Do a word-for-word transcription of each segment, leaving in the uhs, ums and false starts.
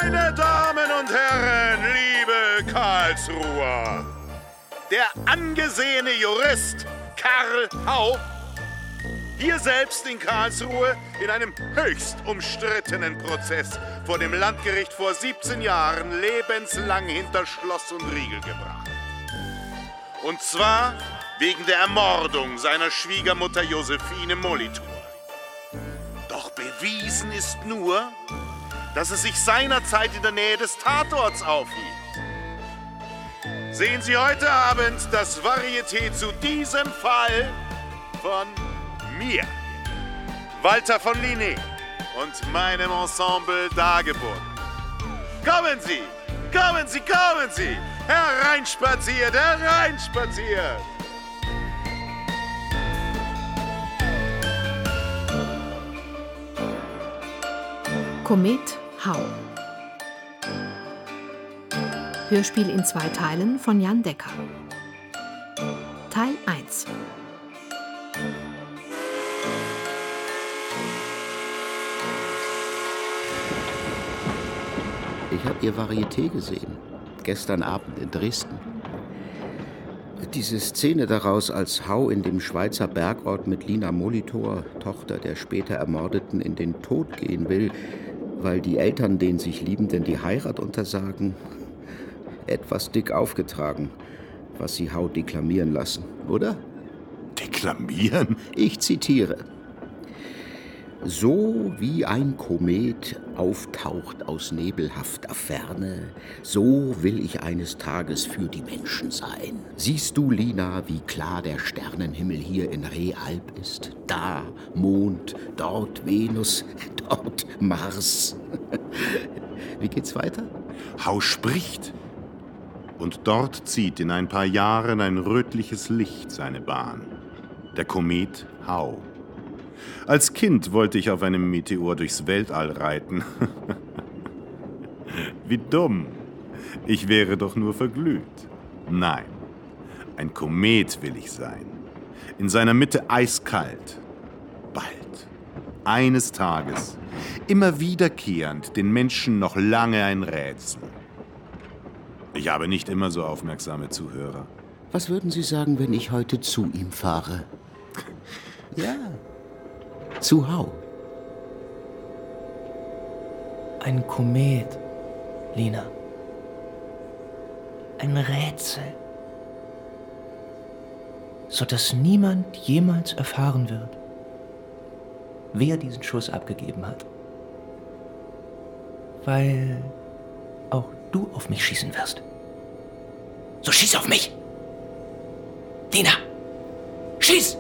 Meine Damen und Herren, liebe Karlsruher, der angesehene Jurist Karl Hau, hier selbst in Karlsruhe in einem höchst umstrittenen Prozess vor dem Landgericht vor siebzehn Jahren lebenslang hinter Schloss und Riegel gebracht. Und zwar wegen der Ermordung seiner Schwiegermutter Josephine Molitor. Doch bewiesen ist nur, dass es sich seinerzeit in der Nähe des Tatorts aufhielt. Sehen Sie heute Abend das Varieté zu diesem Fall von mir, Walter von Linné, und meinem Ensemble dargeboten. Kommen Sie, kommen Sie, kommen Sie! Hereinspaziert, hereinspaziert! Komet Hau. Hörspiel in zwei Teilen von Jan Decker. Teil eins. Ich habe Ihr Varieté gesehen, gestern Abend in Dresden. Diese Szene daraus, als Hau in dem Schweizer Bergort mit Lina Molitor, Tochter der später Ermordeten, in den Tod gehen will, weil die Eltern den sich Liebenden die Heirat untersagen, etwas dick aufgetragen, was Sie Hau deklamieren lassen, oder? Deklamieren? Ich zitiere. So wie ein Komet auftaucht aus nebelhafter Ferne, so will ich eines Tages für die Menschen sein. Siehst du, Lina, wie klar der Sternenhimmel hier in Realp ist? Da Mond, dort Venus, dort Mars. Wie geht's weiter? Hau spricht. Und dort zieht in ein paar Jahren ein rötliches Licht seine Bahn. Der Komet Hau. Als Kind wollte ich auf einem Meteor durchs Weltall reiten. Wie dumm. Ich wäre doch nur verglüht. Nein, ein Komet will ich sein. In seiner Mitte eiskalt. Bald. Eines Tages. Immer wiederkehrend, den Menschen noch lange ein Rätsel. Ich habe nicht immer so aufmerksame Zuhörer. Was würden Sie sagen, wenn ich heute zu ihm fahre? Ja, zu Hau. Ein Komet, Lina. Ein Rätsel. Sodass niemand jemals erfahren wird, wer diesen Schuss abgegeben hat. Weil auch du auf mich schießen wirst. So schieß auf mich! Lina! Schieß!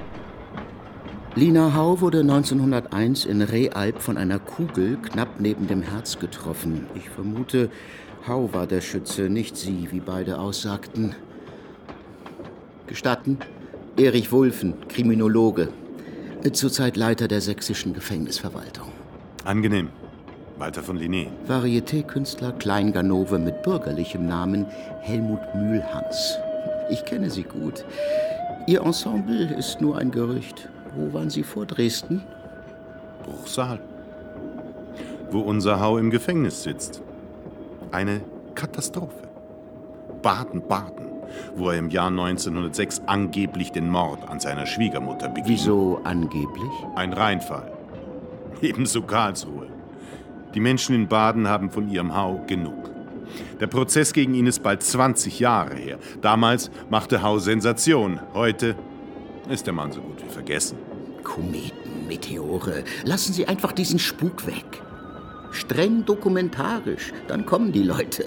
Lina Hau wurde neunzehnhunderteins in Realp von einer Kugel knapp neben dem Herz getroffen. Ich vermute, Hau war der Schütze, nicht sie, wie beide aussagten. Gestatten? Erich Wulffen, Kriminologe. Zurzeit Leiter der sächsischen Gefängnisverwaltung. Angenehm. Walter von Linné. Varieté-Künstler Kleinganove mit bürgerlichem Namen Helmut Mühlhans. Ich kenne Sie gut. Ihr Ensemble ist nur ein Gerücht. Wo waren Sie vor Dresden? Bruchsal. Wo unser Hau im Gefängnis sitzt. Eine Katastrophe. Baden-Baden, wo er im Jahr neunzehnhundertsechs angeblich den Mord an seiner Schwiegermutter beging. Wieso angeblich? Ein Reinfall. Ebenso Karlsruhe. Die Menschen in Baden haben von ihrem Hau genug. Der Prozess gegen ihn ist bald zwanzig Jahre her. Damals machte Hau Sensation. Heute ist der Mann so gut wie vergessen. Kometen, Meteore. Lassen Sie einfach diesen Spuk weg. Streng dokumentarisch, dann kommen die Leute.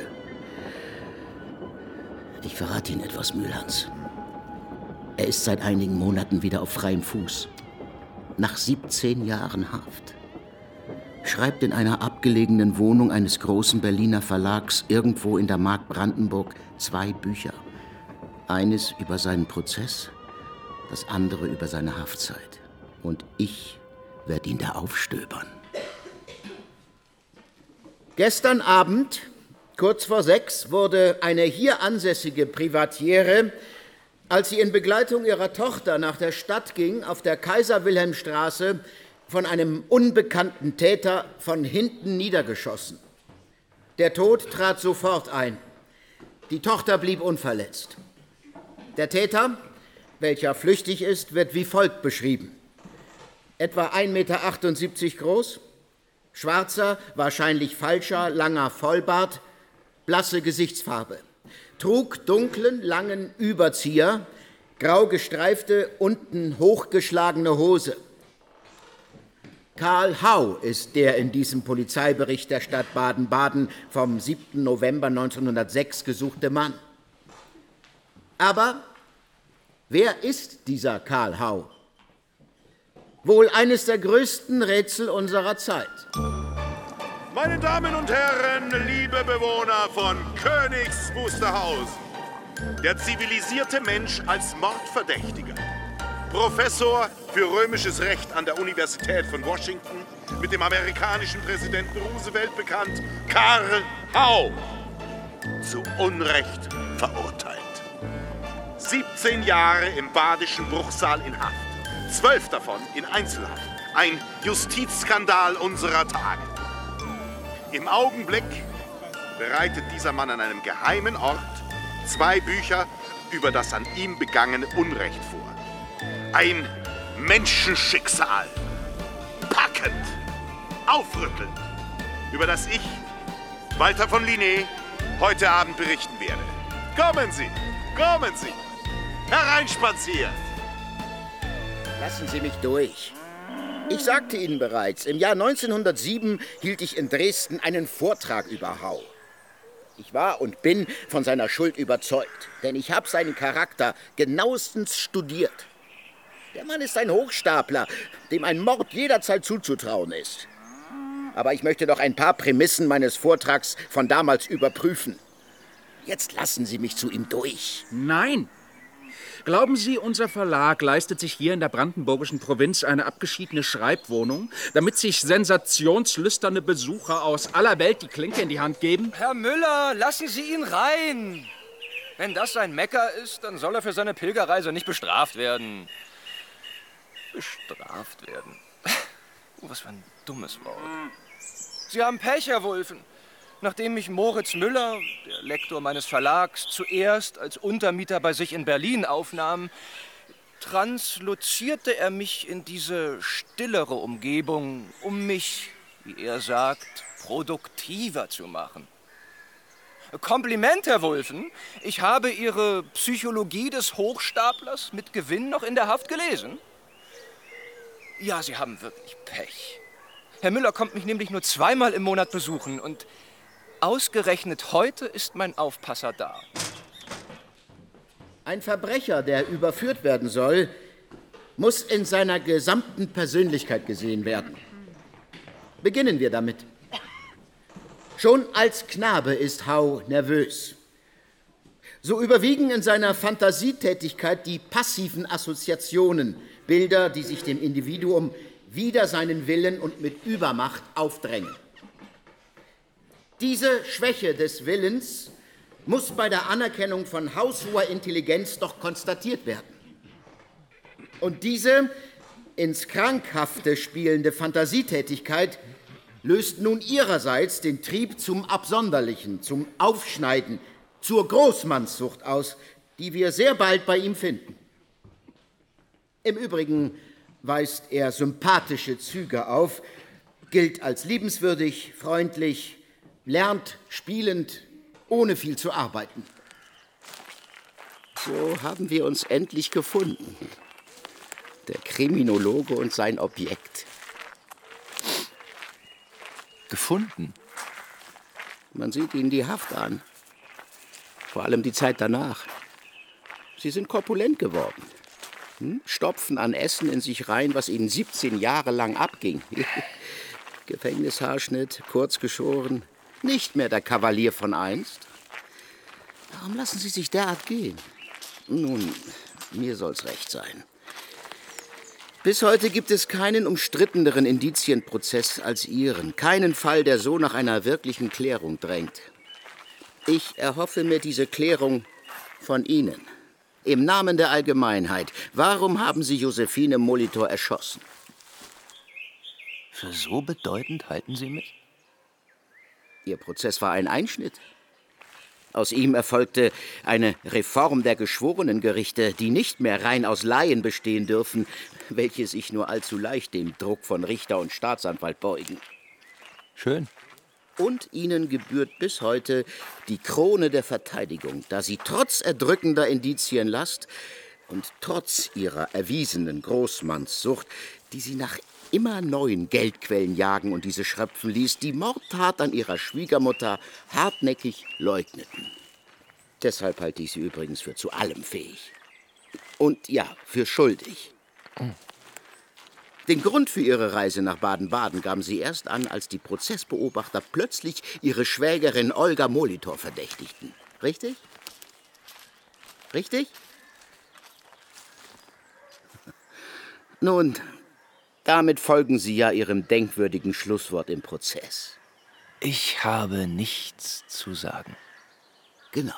Ich verrate Ihnen etwas, Mühlhans. Er ist seit einigen Monaten wieder auf freiem Fuß. Nach siebzehn Jahren Haft. Schreibt in einer abgelegenen Wohnung eines großen Berliner Verlags irgendwo in der Mark Brandenburg zwei Bücher. Eines über seinen Prozess, das andere über seine Haftzeit. Und ich werde ihn da aufstöbern. Gestern Abend, kurz vor sechs, wurde eine hier ansässige Privatiere, als sie in Begleitung ihrer Tochter nach der Stadt ging, auf der Kaiser-Wilhelm-Straße von einem unbekannten Täter von hinten niedergeschossen. Der Tod trat sofort ein. Die Tochter blieb unverletzt. Der Täter, welcher flüchtig ist, wird wie folgt beschrieben. Etwa ein Meter achtundsiebzig groß, schwarzer, wahrscheinlich falscher, langer Vollbart, blasse Gesichtsfarbe. Trug dunklen, langen Überzieher, grau gestreifte, unten hochgeschlagene Hose. Karl Hau ist der in diesem Polizeibericht der Stadt Baden-Baden vom siebten November neunzehnhundertsechs gesuchte Mann. Aber wer ist dieser Karl Hau? Wohl eines der größten Rätsel unserer Zeit. Meine Damen und Herren, liebe Bewohner von Königs Wusterhausen, der zivilisierte Mensch als Mordverdächtiger. Professor für römisches Recht an der Universität von Washington, mit dem amerikanischen Präsidenten Roosevelt bekannt, Karl Hau, zu Unrecht verurteilt. siebzehn Jahre im badischen Bruchsal in Haft, zwölf davon in Einzelhaft. Ein Justizskandal unserer Tage. Im Augenblick bereitet dieser Mann an einem geheimen Ort zwei Bücher über das an ihm begangene Unrecht vor. Ein Menschenschicksal. Packend, aufrüttelnd, über das ich, Walter von Linné, heute Abend berichten werde. Kommen Sie, kommen Sie, hereinspaziert. Lassen Sie mich durch. Ich sagte Ihnen bereits, im Jahr neunzehnhundertsieben hielt ich in Dresden einen Vortrag über Hau. Ich war und bin von seiner Schuld überzeugt, denn ich habe seinen Charakter genauestens studiert. Der Mann ist ein Hochstapler, dem ein Mord jederzeit zuzutrauen ist. Aber ich möchte noch ein paar Prämissen meines Vortrags von damals überprüfen. Jetzt lassen Sie mich zu ihm durch. Nein! Glauben Sie, unser Verlag leistet sich hier in der brandenburgischen Provinz eine abgeschiedene Schreibwohnung, damit sich sensationslüsterne Besucher aus aller Welt die Klinke in die Hand geben? Herr Müller, lassen Sie ihn rein! Wenn das sein Mecker ist, dann soll er für seine Pilgerreise nicht bestraft werden. Bestraft werden? Oh, was für ein dummes Wort. Sie haben Pech, Herr Wulffen. Nachdem mich Moritz Müller, der Lektor meines Verlags, zuerst als Untermieter bei sich in Berlin aufnahm, translozierte er mich in diese stillere Umgebung, um mich, wie er sagt, produktiver zu machen. Kompliment, Herr Wulffen. Ich habe Ihre Psychologie des Hochstaplers mit Gewinn noch in der Haft gelesen. Ja, Sie haben wirklich Pech. Herr Müller kommt mich nämlich nur zweimal im Monat besuchen und ausgerechnet heute ist mein Aufpasser da. Ein Verbrecher, der überführt werden soll, muss in seiner gesamten Persönlichkeit gesehen werden. Beginnen wir damit. Schon als Knabe ist Hau nervös. So überwiegen in seiner Fantasietätigkeit die passiven Assoziationen, Bilder, die sich dem Individuum wider seinen Willen und mit Übermacht aufdrängen. Diese Schwäche des Willens muss bei der Anerkennung von haushoher Intelligenz doch konstatiert werden. Und diese ins Krankhafte spielende Fantasietätigkeit löst nun ihrerseits den Trieb zum Absonderlichen, zum Aufschneiden, zur Großmannssucht aus, die wir sehr bald bei ihm finden. Im Übrigen weist er sympathische Züge auf, gilt als liebenswürdig, freundlich, lernt spielend, ohne viel zu arbeiten. So haben wir uns endlich gefunden. Der Kriminologe und sein Objekt. Gefunden? Man sieht Ihnen die Haft an. Vor allem die Zeit danach. Sie sind korpulent geworden. Hm? Stopfen an Essen in sich rein, was Ihnen siebzehn Jahre lang abging. Gefängnishaarschnitt, kurz geschoren. Nicht mehr der Kavalier von einst. Warum lassen Sie sich derart gehen? Nun, mir soll's recht sein. Bis heute gibt es keinen umstritteneren Indizienprozess als Ihren. Keinen Fall, der so nach einer wirklichen Klärung drängt. Ich erhoffe mir diese Klärung von Ihnen. Im Namen der Allgemeinheit. Warum haben Sie Josephine Molitor erschossen? Für so bedeutend halten Sie mich? Ihr Prozess war ein Einschnitt. Aus ihm erfolgte eine Reform der Geschworenengerichte, die nicht mehr rein aus Laien bestehen dürfen, welche sich nur allzu leicht dem Druck von Richter und Staatsanwalt beugen. Schön. Und ihnen gebührt bis heute die Krone der Verteidigung, da sie trotz erdrückender Indizienlast und trotz ihrer erwiesenen Großmannssucht, die sie nach immer neuen Geldquellen jagen und diese schröpfen ließ, die Mordtat an ihrer Schwiegermutter hartnäckig leugneten. Deshalb halte ich sie übrigens für zu allem fähig. Und ja, für schuldig. Den Grund für ihre Reise nach Baden-Baden gaben sie erst an, als die Prozessbeobachter plötzlich ihre Schwägerin Olga Molitor verdächtigten. Richtig? Richtig? Nun, damit folgen Sie ja Ihrem denkwürdigen Schlusswort im Prozess. Ich habe nichts zu sagen. Genau.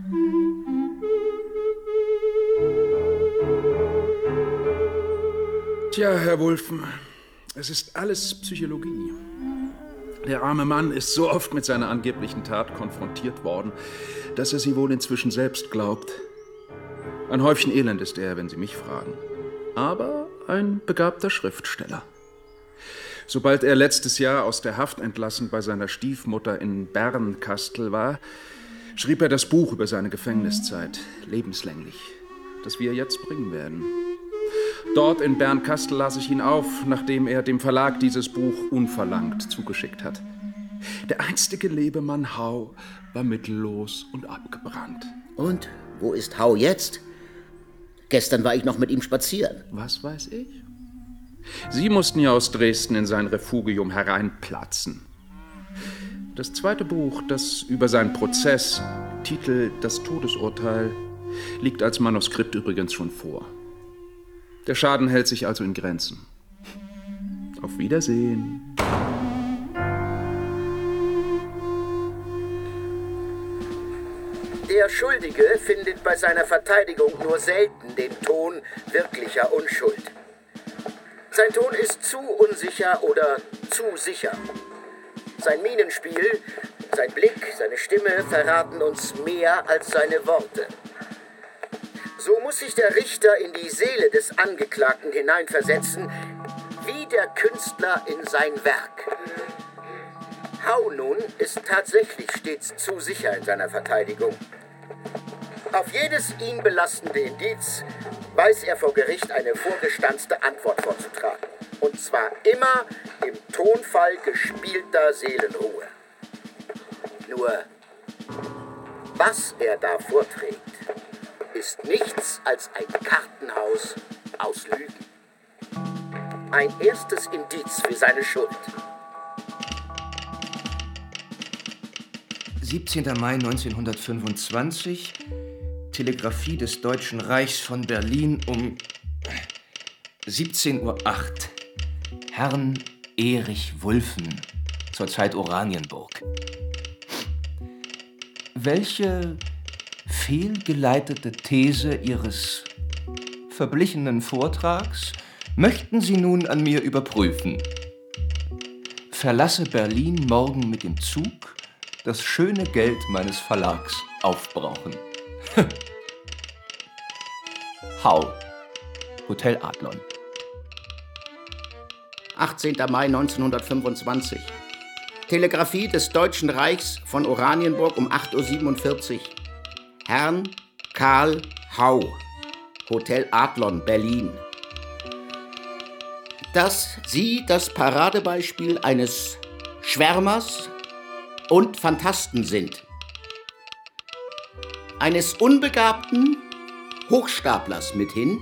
Tja, Herr Wulffen, es ist alles Psychologie. Der arme Mann ist so oft mit seiner angeblichen Tat konfrontiert worden, dass er sie wohl inzwischen selbst glaubt. Ein Häufchen Elend ist er, wenn Sie mich fragen. Aber ein begabter Schriftsteller. Sobald er letztes Jahr aus der Haft entlassen bei seiner Stiefmutter in Bernkastel war, schrieb er das Buch über seine Gefängniszeit, lebenslänglich, das wir jetzt bringen werden. Dort in Bernkastel las ich ihn auf, nachdem er dem Verlag dieses Buch unverlangt zugeschickt hat. Der einstige Lebemann Hau war mittellos und abgebrannt. Und wo ist Hau jetzt? Gestern war ich noch mit ihm spazieren. Was weiß ich? Sie mussten ja aus Dresden in sein Refugium hereinplatzen. Das zweite Buch, das über seinen Prozess, Titel Das Todesurteil, liegt als Manuskript übrigens schon vor. Der Schaden hält sich also in Grenzen. Auf Wiedersehen. Der Schuldige findet bei seiner Verteidigung nur selten den Ton wirklicher Unschuld. Sein Ton ist zu unsicher oder zu sicher. Sein Mienenspiel, sein Blick, seine Stimme verraten uns mehr als seine Worte. So muss sich der Richter in die Seele des Angeklagten hineinversetzen, wie der Künstler in sein Werk. Hau nun ist tatsächlich stets zu sicher in seiner Verteidigung. Auf jedes ihn belastende Indiz weiß er vor Gericht eine vorgestanzte Antwort vorzutragen. Und zwar immer im Tonfall gespielter Seelenruhe. Nur, was er da vorträgt, ist nichts als ein Kartenhaus aus Lügen. Ein erstes Indiz für seine Schuld. siebzehnter Mai neunzehnhundertfünfundzwanzig, Telegrafie des Deutschen Reichs von Berlin um siebzehn Uhr acht. Herrn Erich Wulffen, zurzeit Oranienburg. Welche fehlgeleitete These Ihres verblichenen Vortrags möchten Sie nun an mir überprüfen? Verlasse Berlin morgen mit dem Zug, das schöne Geld meines Verlags aufbrauchen. Hau, Hotel Adlon. achtzehnter Mai neunzehnhundertfünfundzwanzig. Telegrafie des Deutschen Reichs von Oranienburg um acht Uhr siebenundvierzig. Herrn Karl Hau, Hotel Adlon, Berlin. Dass Sie das Paradebeispiel eines Schwärmers und Phantasten sind. Eines unbegabten Hochstaplers mithin,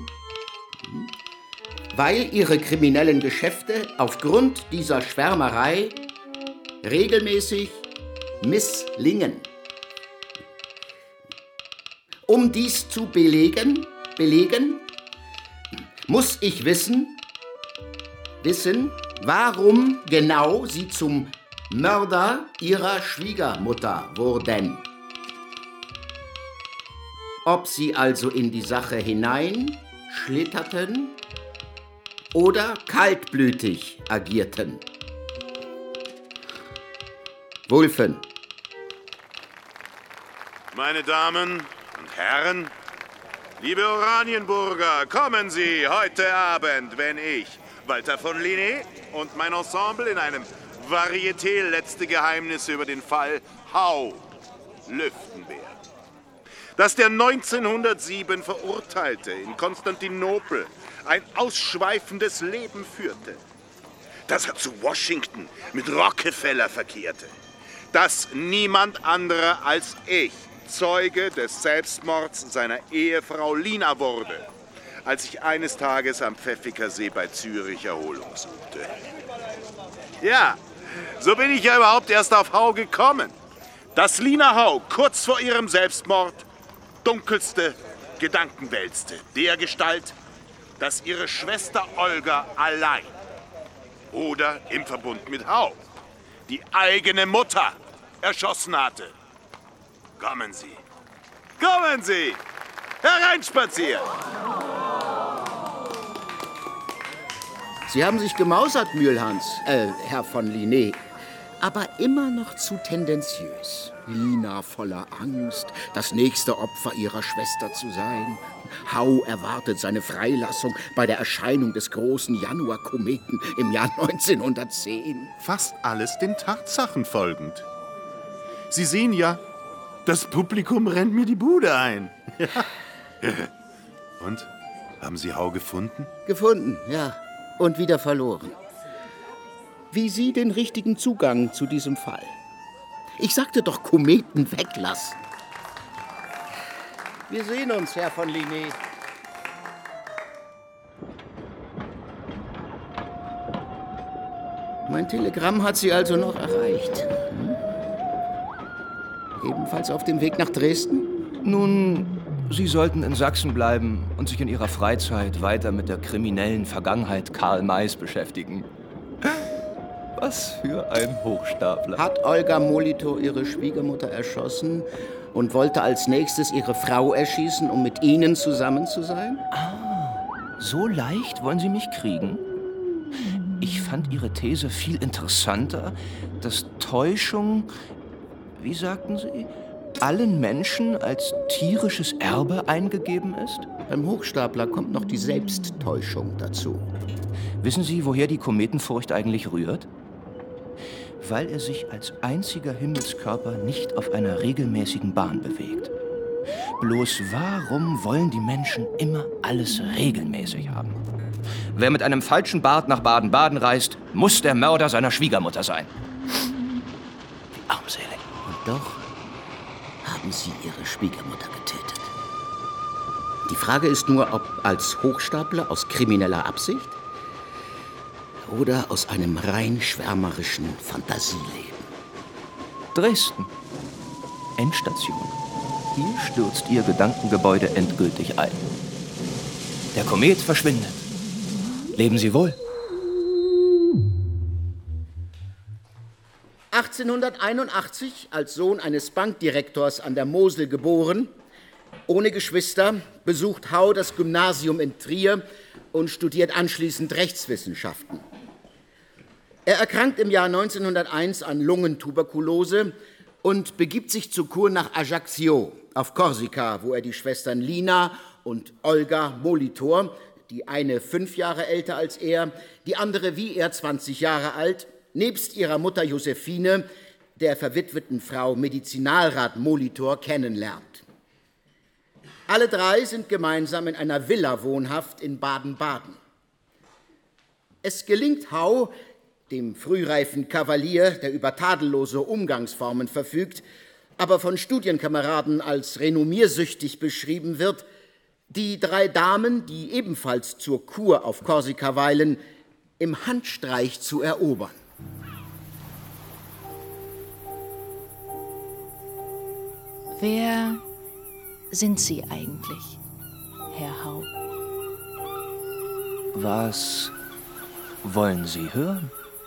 weil Ihre kriminellen Geschäfte aufgrund dieser Schwärmerei regelmäßig misslingen. Um dies zu belegen, belegen, muss ich wissen, wissen, warum genau Sie zum Mörder Ihrer Schwiegermutter wurden. Ob Sie also in die Sache hineinschlitterten oder kaltblütig agierten. Wulfen. Meine Damen und Herren, liebe Oranienburger, kommen Sie heute Abend, wenn ich, Walter von Linné und mein Ensemble in einem Varieté letzte Geheimnisse über den Fall Hau lüften werden. Dass der neunzehnhundertsieben Verurteilte in Konstantinopel ein ausschweifendes Leben führte. Dass er zu Washington mit Rockefeller verkehrte. Dass niemand anderer als ich Zeuge des Selbstmords seiner Ehefrau Lina wurde, als ich eines Tages am Pfäffiker See bei Zürich Erholung suchte. Ja, so bin ich ja überhaupt erst auf Hau gekommen. Dass Lina Hau kurz vor ihrem Selbstmord dunkelste Gedanken wälzte, dergestalt, dass ihre Schwester Olga allein oder im Verbund mit Hau die eigene Mutter erschossen hatte. Kommen Sie, kommen Sie, hereinspazieren! Sie haben sich gemausert, Mülhans, äh, Herr von Linné, aber immer noch zu tendenziös. Lina voller Angst, das nächste Opfer ihrer Schwester zu sein. Hau erwartet seine Freilassung bei der Erscheinung des großen Januarkometen im Jahr neunzehnhundertzehn. Fast alles den Tatsachen folgend. Sie sehen ja, das Publikum rennt mir die Bude ein. Und, haben Sie Hau gefunden? Gefunden, ja. Und wieder verloren. Wie Sie den richtigen Zugang zu diesem Fall? Ich sagte doch, Kometen weglassen. Wir sehen uns, Herr von Linné. Mein Telegramm hat Sie also noch erreicht. Hm? Ebenfalls auf dem Weg nach Dresden? Nun, Sie sollten in Sachsen bleiben und sich in Ihrer Freizeit weiter mit der kriminellen Vergangenheit Karl Mays beschäftigen. Was für ein Hochstapler. Hat Olga Molitor ihre Schwiegermutter erschossen und wollte als nächstes ihre Frau erschießen, um mit Ihnen zusammen zu sein? Ah, so leicht wollen Sie mich kriegen? Ich fand Ihre These viel interessanter, dass Täuschung, wie sagten Sie, allen Menschen als tierisches Erbe eingegeben ist? Beim Hochstapler kommt noch die Selbsttäuschung dazu. Wissen Sie, woher die Kometenfurcht eigentlich rührt? Weil er sich als einziger Himmelskörper nicht auf einer regelmäßigen Bahn bewegt. Bloß warum wollen die Menschen immer alles regelmäßig haben? Wer mit einem falschen Bart nach Baden-Baden reist, muss der Mörder seiner Schwiegermutter sein. Wie armselig. Und doch haben Sie Ihre Schwiegermutter getötet. Die Frage ist nur, ob als Hochstapler aus krimineller Absicht oder aus einem rein schwärmerischen Fantasieleben. Dresden. Endstation. Hier stürzt Ihr Gedankengebäude endgültig ein. Der Komet verschwindet. Leben Sie wohl. achtzehnhunderteinundachtzig, als Sohn eines Bankdirektors an der Mosel geboren, ohne Geschwister, besucht Hau das Gymnasium in Trier und studiert anschließend Rechtswissenschaften. Er erkrankt im Jahr neunzehnhunderteins an Lungentuberkulose und begibt sich zur Kur nach Ajaccio auf Korsika, wo er die Schwestern Lina und Olga Molitor, die eine fünf Jahre älter als er, die andere wie er zwanzig Jahre alt, nebst ihrer Mutter Josephine, der verwitweten Frau Medizinalrat Molitor, kennenlernt. Alle drei sind gemeinsam in einer Villa wohnhaft in Baden-Baden. Es gelingt Hau, dem frühreifen Kavalier, der über tadellose Umgangsformen verfügt, aber von Studienkameraden als renommiersüchtig beschrieben wird, die drei Damen, die ebenfalls zur Kur auf Korsika weilen, im Handstreich zu erobern. Wer sind Sie eigentlich, Herr Hau? Was wollen Sie hören?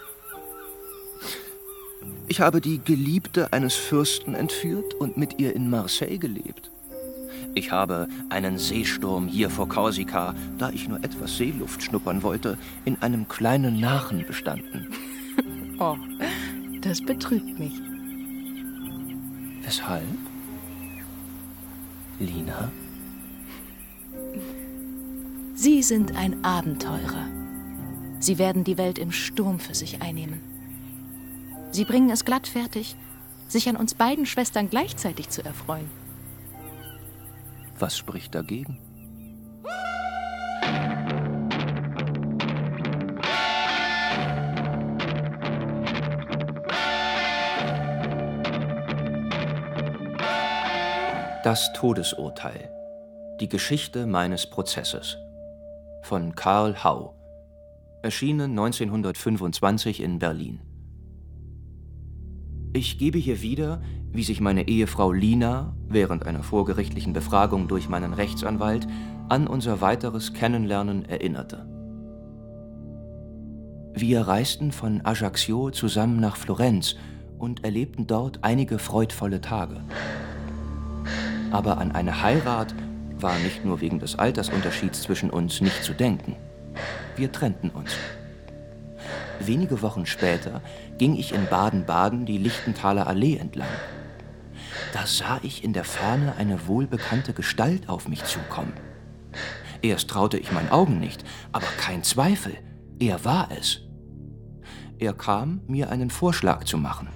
Ich habe die Geliebte eines Fürsten entführt und mit ihr in Marseille gelebt. Ich habe einen Seesturm hier vor Korsika, da ich nur etwas Seeluft schnuppern wollte, in einem kleinen Nachen bestanden. Oh, das betrübt mich. Weshalb? Lina? Sie sind ein Abenteurer. Sie werden die Welt im Sturm für sich einnehmen. Sie bringen es glatt fertig, sich an uns beiden Schwestern gleichzeitig zu erfreuen. Was spricht dagegen? Das Todesurteil. Die Geschichte meines Prozesses. Von Karl Hau. Erschienen neunzehnhundertfünfundzwanzig in Berlin. Ich gebe hier wieder, wie sich meine Ehefrau Lina während einer vorgerichtlichen Befragung durch meinen Rechtsanwalt an unser weiteres Kennenlernen erinnerte. Wir reisten von Ajaccio zusammen nach Florenz und erlebten dort einige freudvolle Tage. Aber an eine Heirat war nicht nur wegen des Altersunterschieds zwischen uns nicht zu denken. Wir trennten uns. Wenige Wochen später ging ich in Baden-Baden die Lichtenthaler Allee entlang. Da sah ich in der Ferne eine wohlbekannte Gestalt auf mich zukommen. Erst traute ich meinen Augen nicht, aber kein Zweifel, er war es. Er kam, mir einen Vorschlag zu machen.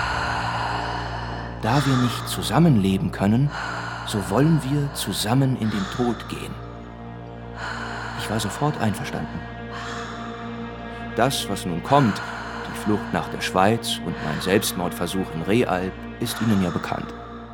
Da wir nicht zusammenleben können, so wollen wir zusammen in den Tod gehen. Ich war sofort einverstanden. Das, was nun kommt, die Flucht nach der Schweiz und mein Selbstmordversuch in Realp, ist Ihnen ja bekannt.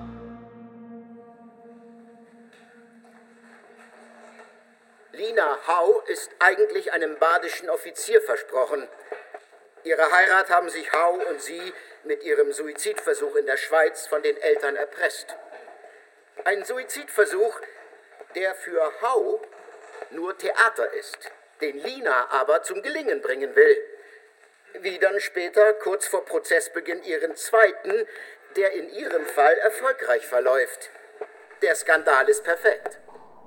Lina Hau ist eigentlich einem badischen Offizier versprochen. Ihre Heirat haben sich Hau und sie mit ihrem Suizidversuch in der Schweiz von den Eltern erpresst. Ein Suizidversuch, der für Hau nur Theater ist, den Lina aber zum Gelingen bringen will. Wie dann später, kurz vor Prozessbeginn, ihren zweiten, der in ihrem Fall erfolgreich verläuft. Der Skandal ist perfekt.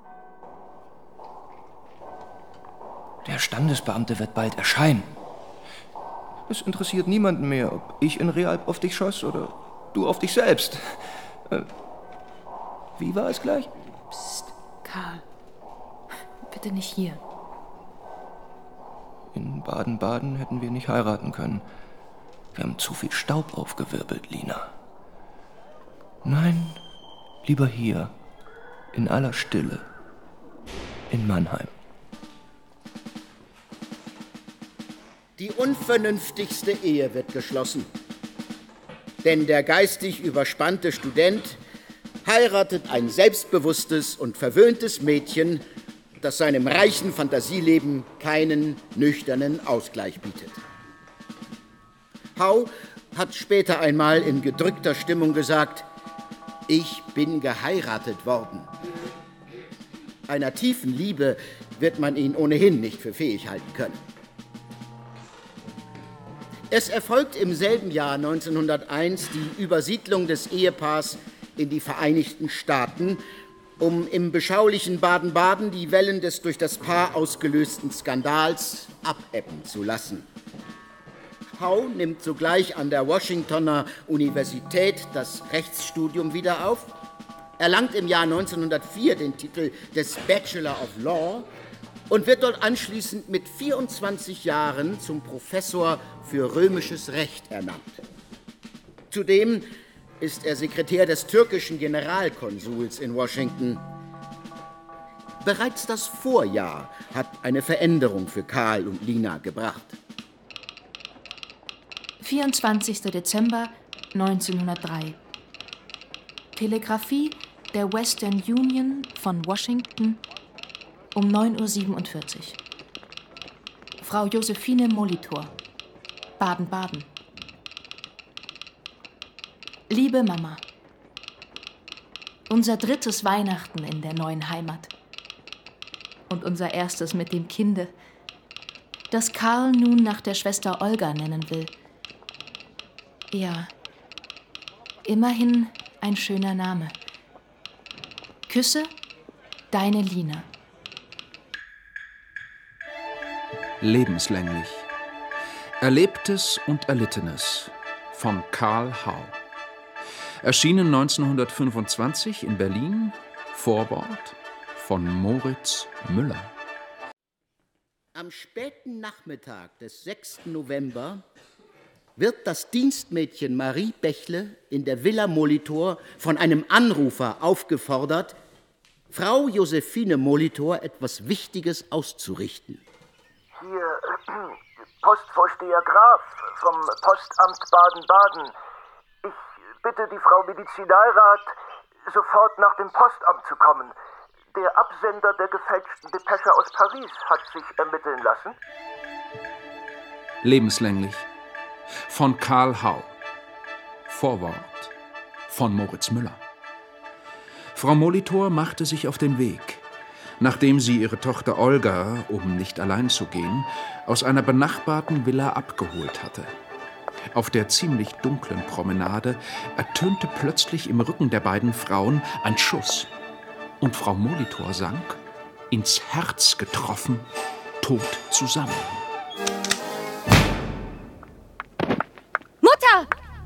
Der Standesbeamte wird bald erscheinen. Es interessiert niemanden mehr, ob ich in Realp auf dich schoss oder du auf dich selbst. Äh, wie war es gleich? Psst, Karl. Bitte nicht hier. In Baden-Baden hätten wir nicht heiraten können. Wir haben zu viel Staub aufgewirbelt, Lina. Nein, lieber hier, in aller Stille, in Mannheim. Die unvernünftigste Ehe wird geschlossen. Denn der geistig überspannte Student heiratet ein selbstbewusstes und verwöhntes Mädchen, das seinem reichen Fantasieleben keinen nüchternen Ausgleich bietet. Hau hat später einmal in gedrückter Stimmung gesagt: Ich bin geheiratet worden. Einer tiefen Liebe wird man ihn ohnehin nicht für fähig halten können. Es erfolgt im selben Jahr neunzehnhunderteins die Übersiedlung des Ehepaars in die Vereinigten Staaten, um im beschaulichen Baden-Baden die Wellen des durch das Paar ausgelösten Skandals abebben zu lassen. Hau nimmt sogleich an der Washingtoner Universität das Rechtsstudium wieder auf, erlangt im Jahr neunzehnhundertvier den Titel des Bachelor of Law und wird dort anschließend mit vierundzwanzig Jahren zum Professor für römisches Recht ernannt. Zudem ist er Sekretär des türkischen Generalkonsuls in Washington. Bereits das Vorjahr hat eine Veränderung für Karl und Lina gebracht. vierundzwanzigster Dezember neunzehnhundertdrei. Telegrafie der Western Union von Washington um neun Uhr siebenundvierzig. Frau Josephine Molitor, Baden-Baden. Liebe Mama, unser drittes Weihnachten in der neuen Heimat und unser erstes mit dem Kinde, das Karl nun nach der Schwester Olga nennen will. Ja, immerhin ein schöner Name. Küsse, deine Lina. Lebenslänglich. Erlebtes und Erlittenes von Karl Hau. Erschienen neunzehnhundertfünfundzwanzig in Berlin, Vorwort von Moritz Müller. Am späten Nachmittag des sechsten November wird das Dienstmädchen Marie Bächle in der Villa Molitor von einem Anrufer aufgefordert, Frau Josephine Molitor etwas Wichtiges auszurichten. Hier, äh, Postvorsteher Graf vom Postamt Baden-Baden. Ich bitte die Frau Medizinalrat, sofort nach dem Postamt zu kommen. Der Absender der gefälschten Depesche aus Paris hat sich ermitteln lassen. Lebenslänglich von Karl Hau. Vorwort von Moritz Müller. Frau Molitor machte sich auf den Weg, nachdem sie ihre Tochter Olga, um nicht allein zu gehen, aus einer benachbarten Villa abgeholt hatte. Auf der ziemlich dunklen Promenade ertönte plötzlich im Rücken der beiden Frauen ein Schuss. Und Frau Molitor sank, ins Herz getroffen, tot zusammen. Mutter!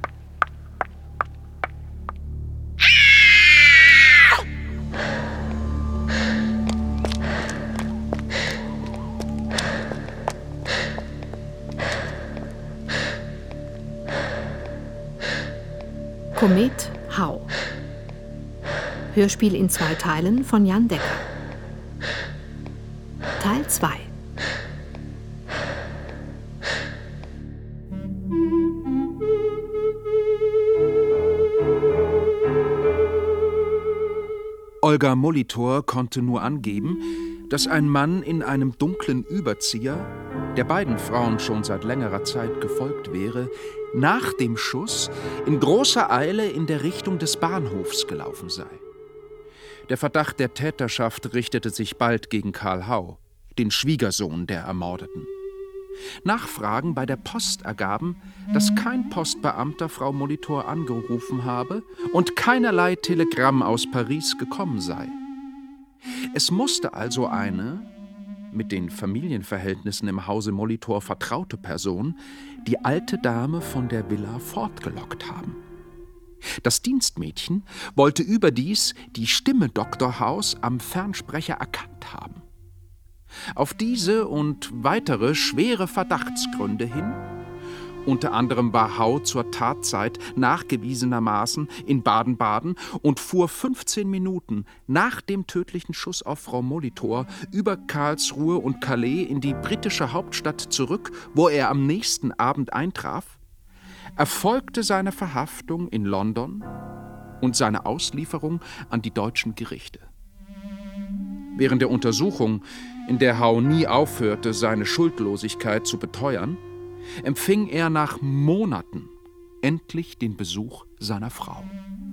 Komet Hau. Hörspiel in zwei Teilen von Jan Decker. Teil zwei. Olga Molitor konnte nur angeben, dass ein Mann in einem dunklen Überzieher, der beiden Frauen schon seit längerer Zeit gefolgt wäre, nach dem Schuss in großer Eile in der Richtung des Bahnhofs gelaufen sei. Der Verdacht der Täterschaft richtete sich bald gegen Karl Hau, den Schwiegersohn der Ermordeten. Nachfragen bei der Post ergaben, dass kein Postbeamter Frau Molitor angerufen habe und keinerlei Telegramm aus Paris gekommen sei. Es musste also eine, mit den Familienverhältnissen im Hause Molitor vertraute Person, die alte Dame von der Villa fortgelockt haben. Das Dienstmädchen wollte überdies die Stimme Doktor Haus am Fernsprecher erkannt haben. Auf diese und weitere schwere Verdachtsgründe hin, unter anderem war Hau zur Tatzeit nachgewiesenermaßen in Baden-Baden und fuhr fünfzehn Minuten nach dem tödlichen Schuss auf Frau Molitor über Karlsruhe und Calais in die britische Hauptstadt zurück, wo er am nächsten Abend eintraf, erfolgte seine Verhaftung in London und seine Auslieferung an die deutschen Gerichte. Während der Untersuchung, in der Hau nie aufhörte, seine Schuldlosigkeit zu beteuern, empfing er nach Monaten endlich den Besuch seiner Frau.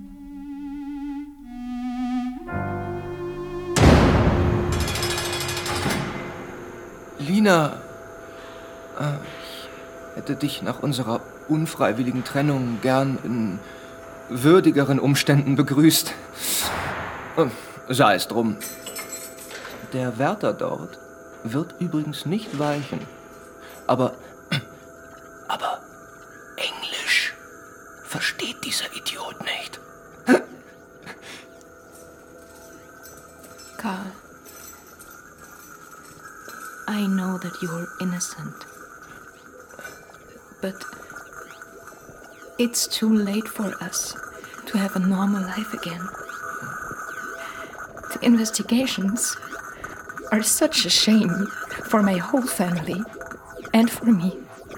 Lina, äh, ich hätte dich nach unserer unfreiwilligen Trennung gern in würdigeren Umständen begrüßt. Sei es drum. Der Wärter dort wird übrigens nicht weichen. Aber, aber Englisch versteht dieser Idiot nicht. Karl, I know that you're innocent. But it's too late for us to have a normal life again. The investigations are such a shame for my whole family and for me.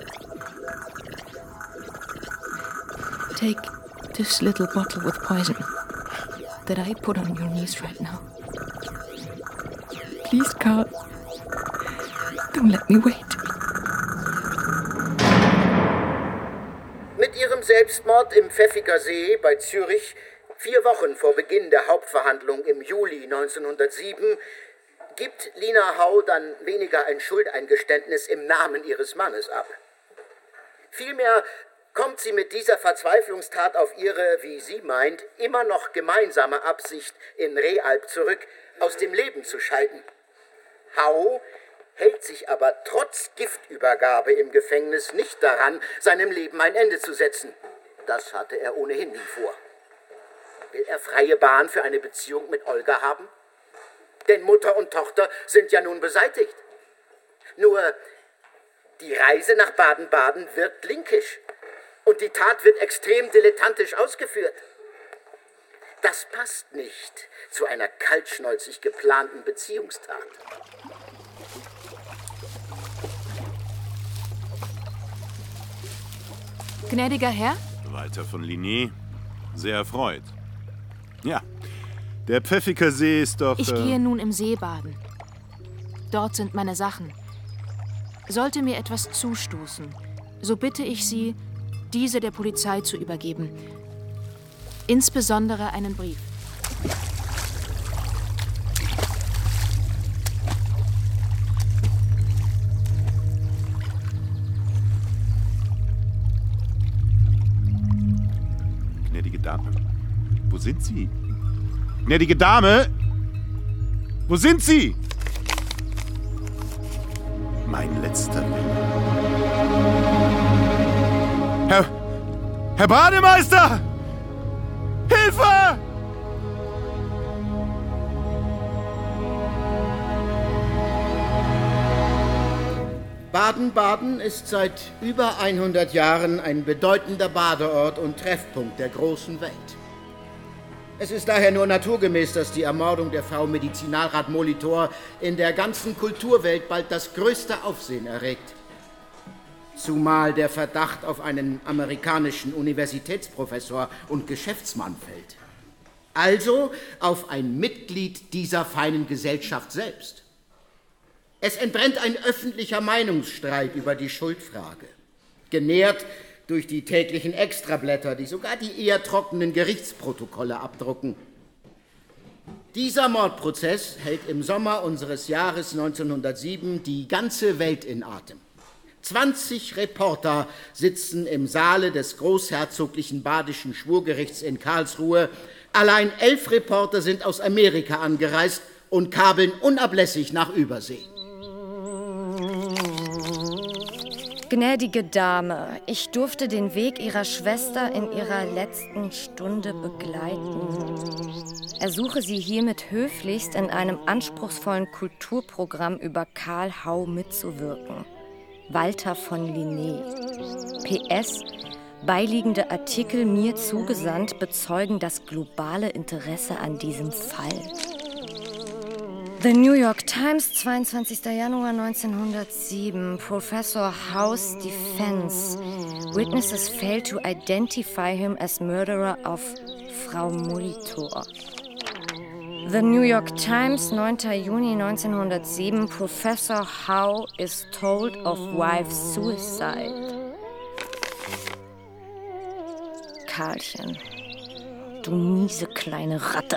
Take this little bottle with poison that I put on your knees right now. Please, Karl, don't let me wait. Mit ihrem Selbstmord im Pfäffiker See bei Zürich, vier Wochen vor Beginn der Hauptverhandlung im Juli neunzehnhundertsieben, gibt Lina Hau dann weniger ein Schuldeingeständnis im Namen ihres Mannes ab. Vielmehr kommt sie mit dieser Verzweiflungstat auf ihre, wie sie meint, immer noch gemeinsame Absicht, in Realp zurück aus dem Leben zu scheiden. Hau hält sich aber trotz Giftübergabe im Gefängnis nicht daran, seinem Leben ein Ende zu setzen. Das hatte er ohnehin nie vor. Will er freie Bahn für eine Beziehung mit Olga haben? Denn Mutter und Tochter sind ja nun beseitigt. Nur, die Reise nach Baden-Baden wirkt linkisch. Und die Tat wird extrem dilettantisch ausgeführt. Das passt nicht zu einer kaltschnäuzig geplanten Beziehungstat. Gnädiger Herr? Walter von Ligny, sehr erfreut. Ja, der Pfäffiker See ist doch... Ich äh... gehe nun im See baden. Dort sind meine Sachen. Sollte mir etwas zustoßen, so bitte ich Sie, diese der Polizei zu übergeben. Insbesondere einen Brief. Gnädige Dame, wo sind Sie? Gnädige Dame, wo sind Sie? Mein letzter Wille. Herr, Herr Bademeister! Hilfe! Baden-Baden ist seit über hundert Jahren ein bedeutender Badeort und Treffpunkt der großen Welt. Es ist daher nur naturgemäß, dass die Ermordung der Frau Medizinalrat Molitor in der ganzen Kulturwelt bald das größte Aufsehen erregt. Zumal der Verdacht auf einen amerikanischen Universitätsprofessor und Geschäftsmann fällt. Also auf ein Mitglied dieser feinen Gesellschaft selbst. Es entbrennt ein öffentlicher Meinungsstreit über die Schuldfrage, genährt durch die täglichen Extrablätter, die sogar die eher trockenen Gerichtsprotokolle abdrucken. Dieser Mordprozess hält im Sommer unseres Jahres neunzehnhundertsieben die ganze Welt in Atem. zwanzig Reporter sitzen im Saale des Großherzoglichen Badischen Schwurgerichts in Karlsruhe. Allein elf Reporter sind aus Amerika angereist und kabeln unablässig nach Übersee. Gnädige Dame, ich durfte den Weg Ihrer Schwester in ihrer letzten Stunde begleiten. Ersuche Sie hiermit höflichst, in einem anspruchsvollen Kulturprogramm über Karl Hau mitzuwirken. Walter von Ligny. P S. Beiliegende Artikel mir zugesandt bezeugen das globale Interesse an diesem Fall. The New York Times, zweiundzwanzigster Januar neunzehnhundertsieben. Professor House Defense. Witnesses fail to identify him as murderer of Frau Molitor. The New York Times, neunter Juni neunzehnhundertsieben. Professor Howe is told of wife's suicide. Karlchen, du miese kleine Ratte.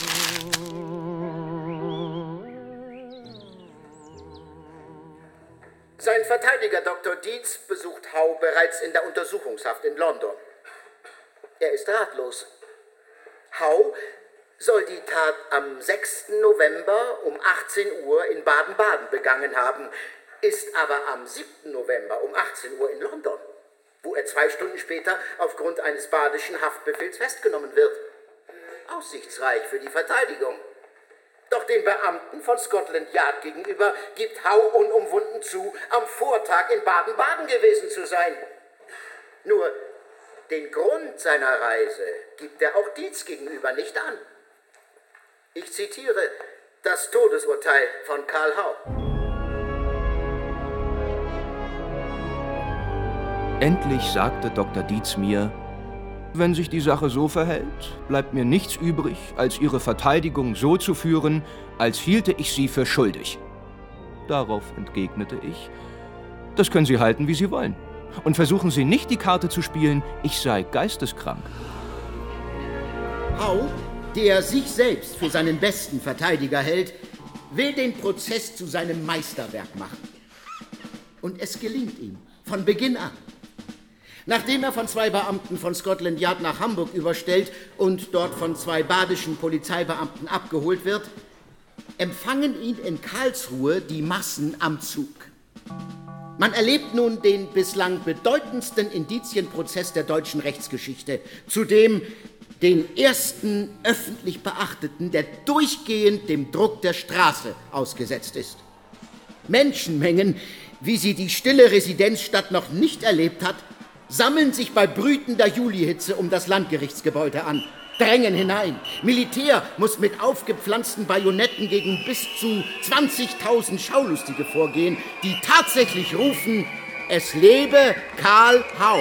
Sein Verteidiger Doktor Dietz besucht Hau bereits in der Untersuchungshaft in London. Er ist ratlos. Hau soll die Tat am sechsten November um achtzehn Uhr in Baden-Baden begangen haben, ist aber am siebten November um achtzehn Uhr in London, wo er zwei Stunden später aufgrund eines badischen Haftbefehls festgenommen wird. Aussichtsreich für die Verteidigung. Doch den Beamten von Scotland Yard gegenüber gibt Hau unumwunden zu, am Vortag in Baden-Baden gewesen zu sein. Nur den Grund seiner Reise gibt er auch Dietz gegenüber nicht an. Ich zitiere das Todesurteil von Karl Hau. Endlich sagte Doktor Dietz mir: Wenn sich die Sache so verhält, bleibt mir nichts übrig, als Ihre Verteidigung so zu führen, als hielte ich Sie für schuldig. Darauf entgegnete ich: Das können Sie halten, wie Sie wollen. Und versuchen Sie nicht, die Karte zu spielen, ich sei geisteskrank. Hau, der sich selbst für seinen besten Verteidiger hält, will den Prozess zu seinem Meisterwerk machen. Und es gelingt ihm, von Beginn an. Nachdem er von zwei Beamten von Scotland Yard nach Hamburg überstellt und dort von zwei badischen Polizeibeamten abgeholt wird, empfangen ihn in Karlsruhe die Massen am Zug. Man erlebt nun den bislang bedeutendsten Indizienprozess der deutschen Rechtsgeschichte, zu dem, Den ersten öffentlich Beachteten, der durchgehend dem Druck der Straße ausgesetzt ist. Menschenmengen, wie sie die stille Residenzstadt noch nicht erlebt hat, sammeln sich bei brütender Julihitze um das Landgerichtsgebäude an, drängen hinein. Militär muss mit aufgepflanzten Bajonetten gegen bis zu zwanzigtausend Schaulustige vorgehen, die tatsächlich rufen: Es lebe Karl Hau!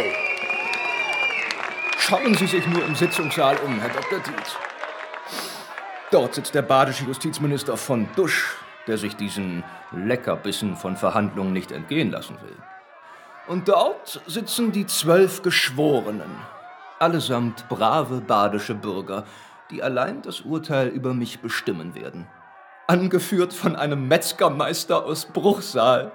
Schauen Sie sich nur im Sitzungssaal um, Herr Doktor Dietz. Dort sitzt der badische Justizminister von Dusch, der sich diesen Leckerbissen von Verhandlungen nicht entgehen lassen will. Und dort sitzen die zwölf Geschworenen, allesamt brave badische Bürger, die allein das Urteil über mich bestimmen werden. Angeführt von einem Metzgermeister aus Bruchsal.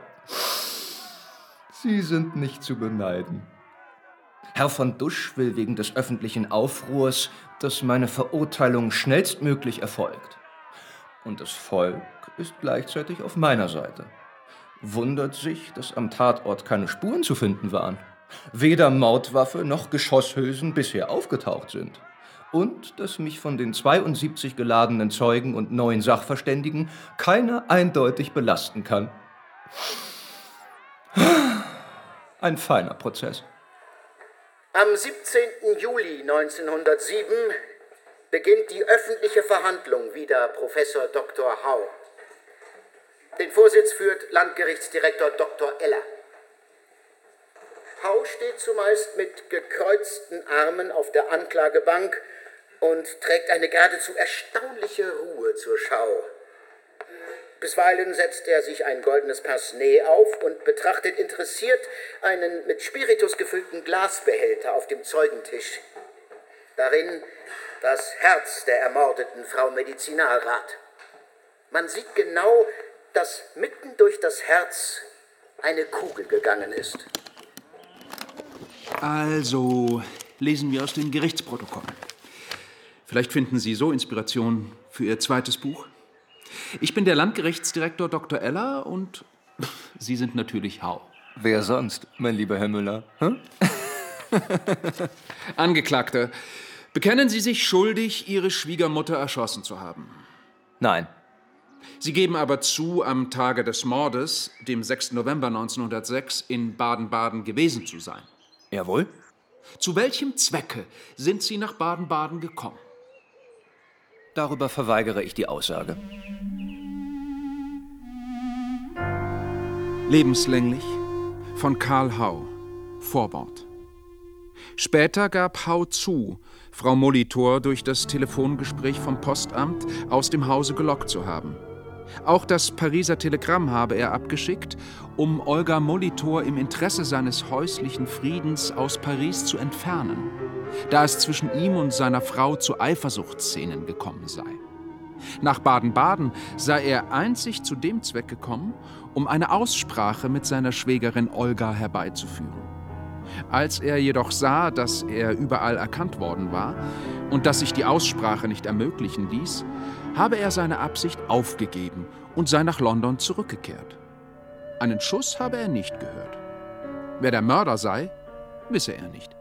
Sie sind nicht zu beneiden. Herr von Dusch will wegen des öffentlichen Aufruhrs, dass meine Verurteilung schnellstmöglich erfolgt. Und das Volk ist gleichzeitig auf meiner Seite. Wundert sich, dass am Tatort keine Spuren zu finden waren. Weder Mordwaffe noch Geschosshülsen bisher aufgetaucht sind. Und dass mich von den zweiundsiebzig geladenen Zeugen und neun Sachverständigen keiner eindeutig belasten kann. Ein feiner Prozess. Am siebzehnten Juli neunzehnhundertsieben beginnt die öffentliche Verhandlung wider Professor Doktor Hau. Den Vorsitz führt Landgerichtsdirektor Doktor Eller. Hau steht zumeist mit gekreuzten Armen auf der Anklagebank und trägt eine geradezu erstaunliche Ruhe zur Schau. Bisweilen setzt er sich ein goldenes Pince-nez auf und betrachtet interessiert einen mit Spiritus gefüllten Glasbehälter auf dem Zeugentisch. Darin das Herz der ermordeten Frau Medizinalrat. Man sieht genau, dass mitten durch das Herz eine Kugel gegangen ist. Also, lesen wir aus den Gerichtsprotokollen. Vielleicht finden Sie so Inspiration für Ihr zweites Buch. Ich bin der Landgerichtsdirektor Doktor Eller und Sie sind natürlich Hau. Wer sonst, mein lieber Herr Müller? Hm? Angeklagter, bekennen Sie sich schuldig, Ihre Schwiegermutter erschossen zu haben? Nein. Sie geben aber zu, am Tage des Mordes, dem sechsten November neunzehnhundertsechs, in Baden-Baden gewesen zu sein. Jawohl. Zu welchem Zwecke sind Sie nach Baden-Baden gekommen? Darüber verweigere ich die Aussage. Lebenslänglich von Karl Hau, Vorwort. Später gab Hau zu, Frau Molitor durch das Telefongespräch vom Postamt aus dem Hause gelockt zu haben. Auch das Pariser Telegramm habe er abgeschickt, um Olga Molitor im Interesse seines häuslichen Friedens aus Paris zu entfernen, da es zwischen ihm und seiner Frau zu Eifersuchtsszenen gekommen sei. Nach Baden-Baden sei er einzig zu dem Zweck gekommen, um eine Aussprache mit seiner Schwägerin Olga herbeizuführen. Als er jedoch sah, dass er überall erkannt worden war und dass sich die Aussprache nicht ermöglichen ließ, habe er seine Absicht aufgegeben und sei nach London zurückgekehrt. Einen Schuss habe er nicht gehört. Wer der Mörder sei, wisse er nicht.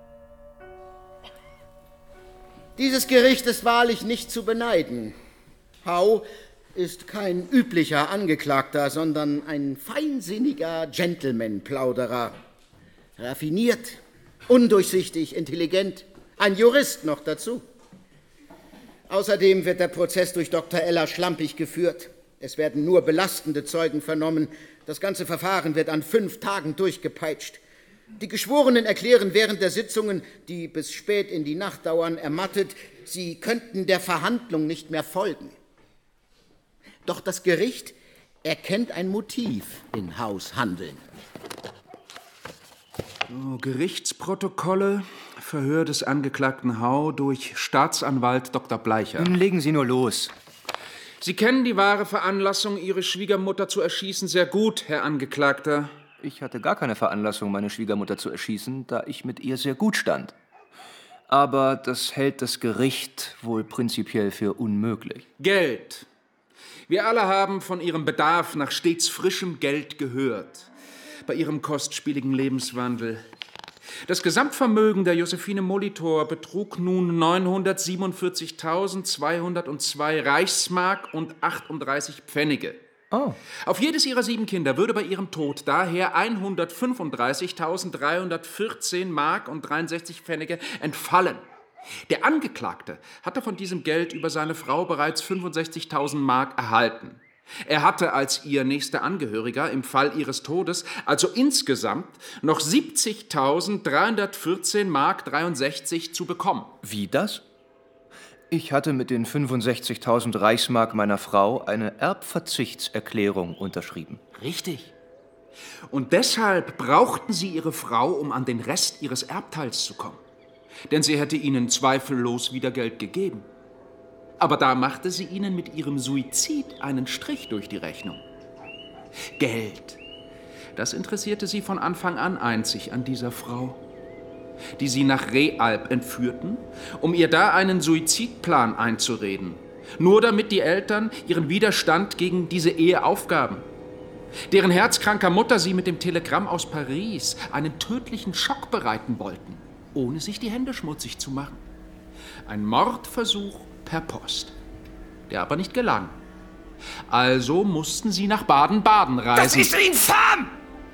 Dieses Gericht ist wahrlich nicht zu beneiden. Hau ist kein üblicher Angeklagter, sondern ein feinsinniger Gentleman-Plauderer. Raffiniert, undurchsichtig, intelligent, ein Jurist noch dazu. Außerdem wird der Prozess durch Doktor Eller schlampig geführt. Es werden nur belastende Zeugen vernommen. Das ganze Verfahren wird an fünf Tagen durchgepeitscht. Die Geschworenen erklären während der Sitzungen, die bis spät in die Nacht dauern, ermattet, sie könnten der Verhandlung nicht mehr folgen. Doch das Gericht erkennt ein Motiv in Haus Handeln. Oh, Gerichtsprotokolle, Verhör des Angeklagten Hau durch Staatsanwalt Doktor Bleicher. Nun legen Sie nur los. Sie kennen die wahre Veranlassung, Ihre Schwiegermutter zu erschießen, sehr gut, Herr Angeklagter. Ich hatte gar keine Veranlassung, meine Schwiegermutter zu erschießen, da ich mit ihr sehr gut stand. Aber das hält das Gericht wohl prinzipiell für unmöglich. Geld. Wir alle haben von Ihrem Bedarf nach stets frischem Geld gehört. Bei Ihrem kostspieligen Lebenswandel. Das Gesamtvermögen der Josephine Molitor betrug nun neunhundertsiebenundvierzigtausendzweihundertzwei Reichsmark und achtunddreißig Pfennige. Oh. Auf jedes ihrer sieben Kinder würde bei ihrem Tod daher hundertfünfunddreißigtausenddreihundertvierzehn Mark und dreiundsechzig Pfennige entfallen. Der Angeklagte hatte von diesem Geld über seine Frau bereits fünfundsechzigtausend Mark erhalten. Er hatte als ihr nächster Angehöriger im Fall ihres Todes also insgesamt noch siebzigtausenddreihundertvierzehn Mark dreiundsechzig zu bekommen. Wie das? Ich hatte mit den fünfundsechzigtausend Reichsmark meiner Frau eine Erbverzichtserklärung unterschrieben. Richtig. Und deshalb brauchten sie ihre Frau, um an den Rest ihres Erbteils zu kommen. Denn sie hätte ihnen zweifellos wieder Geld gegeben. Aber da machte sie ihnen mit ihrem Suizid einen Strich durch die Rechnung. Geld, das interessierte sie von Anfang an einzig an dieser Frau, die sie nach Realp entführten, um ihr da einen Suizidplan einzureden, nur damit die Eltern ihren Widerstand gegen diese Ehe aufgaben. Deren herzkranker Mutter sie mit dem Telegramm aus Paris einen tödlichen Schock bereiten wollten, ohne sich die Hände schmutzig zu machen. Ein Mordversuch per Post, der aber nicht gelang. Also mussten sie nach Baden-Baden reisen. Das ist infam!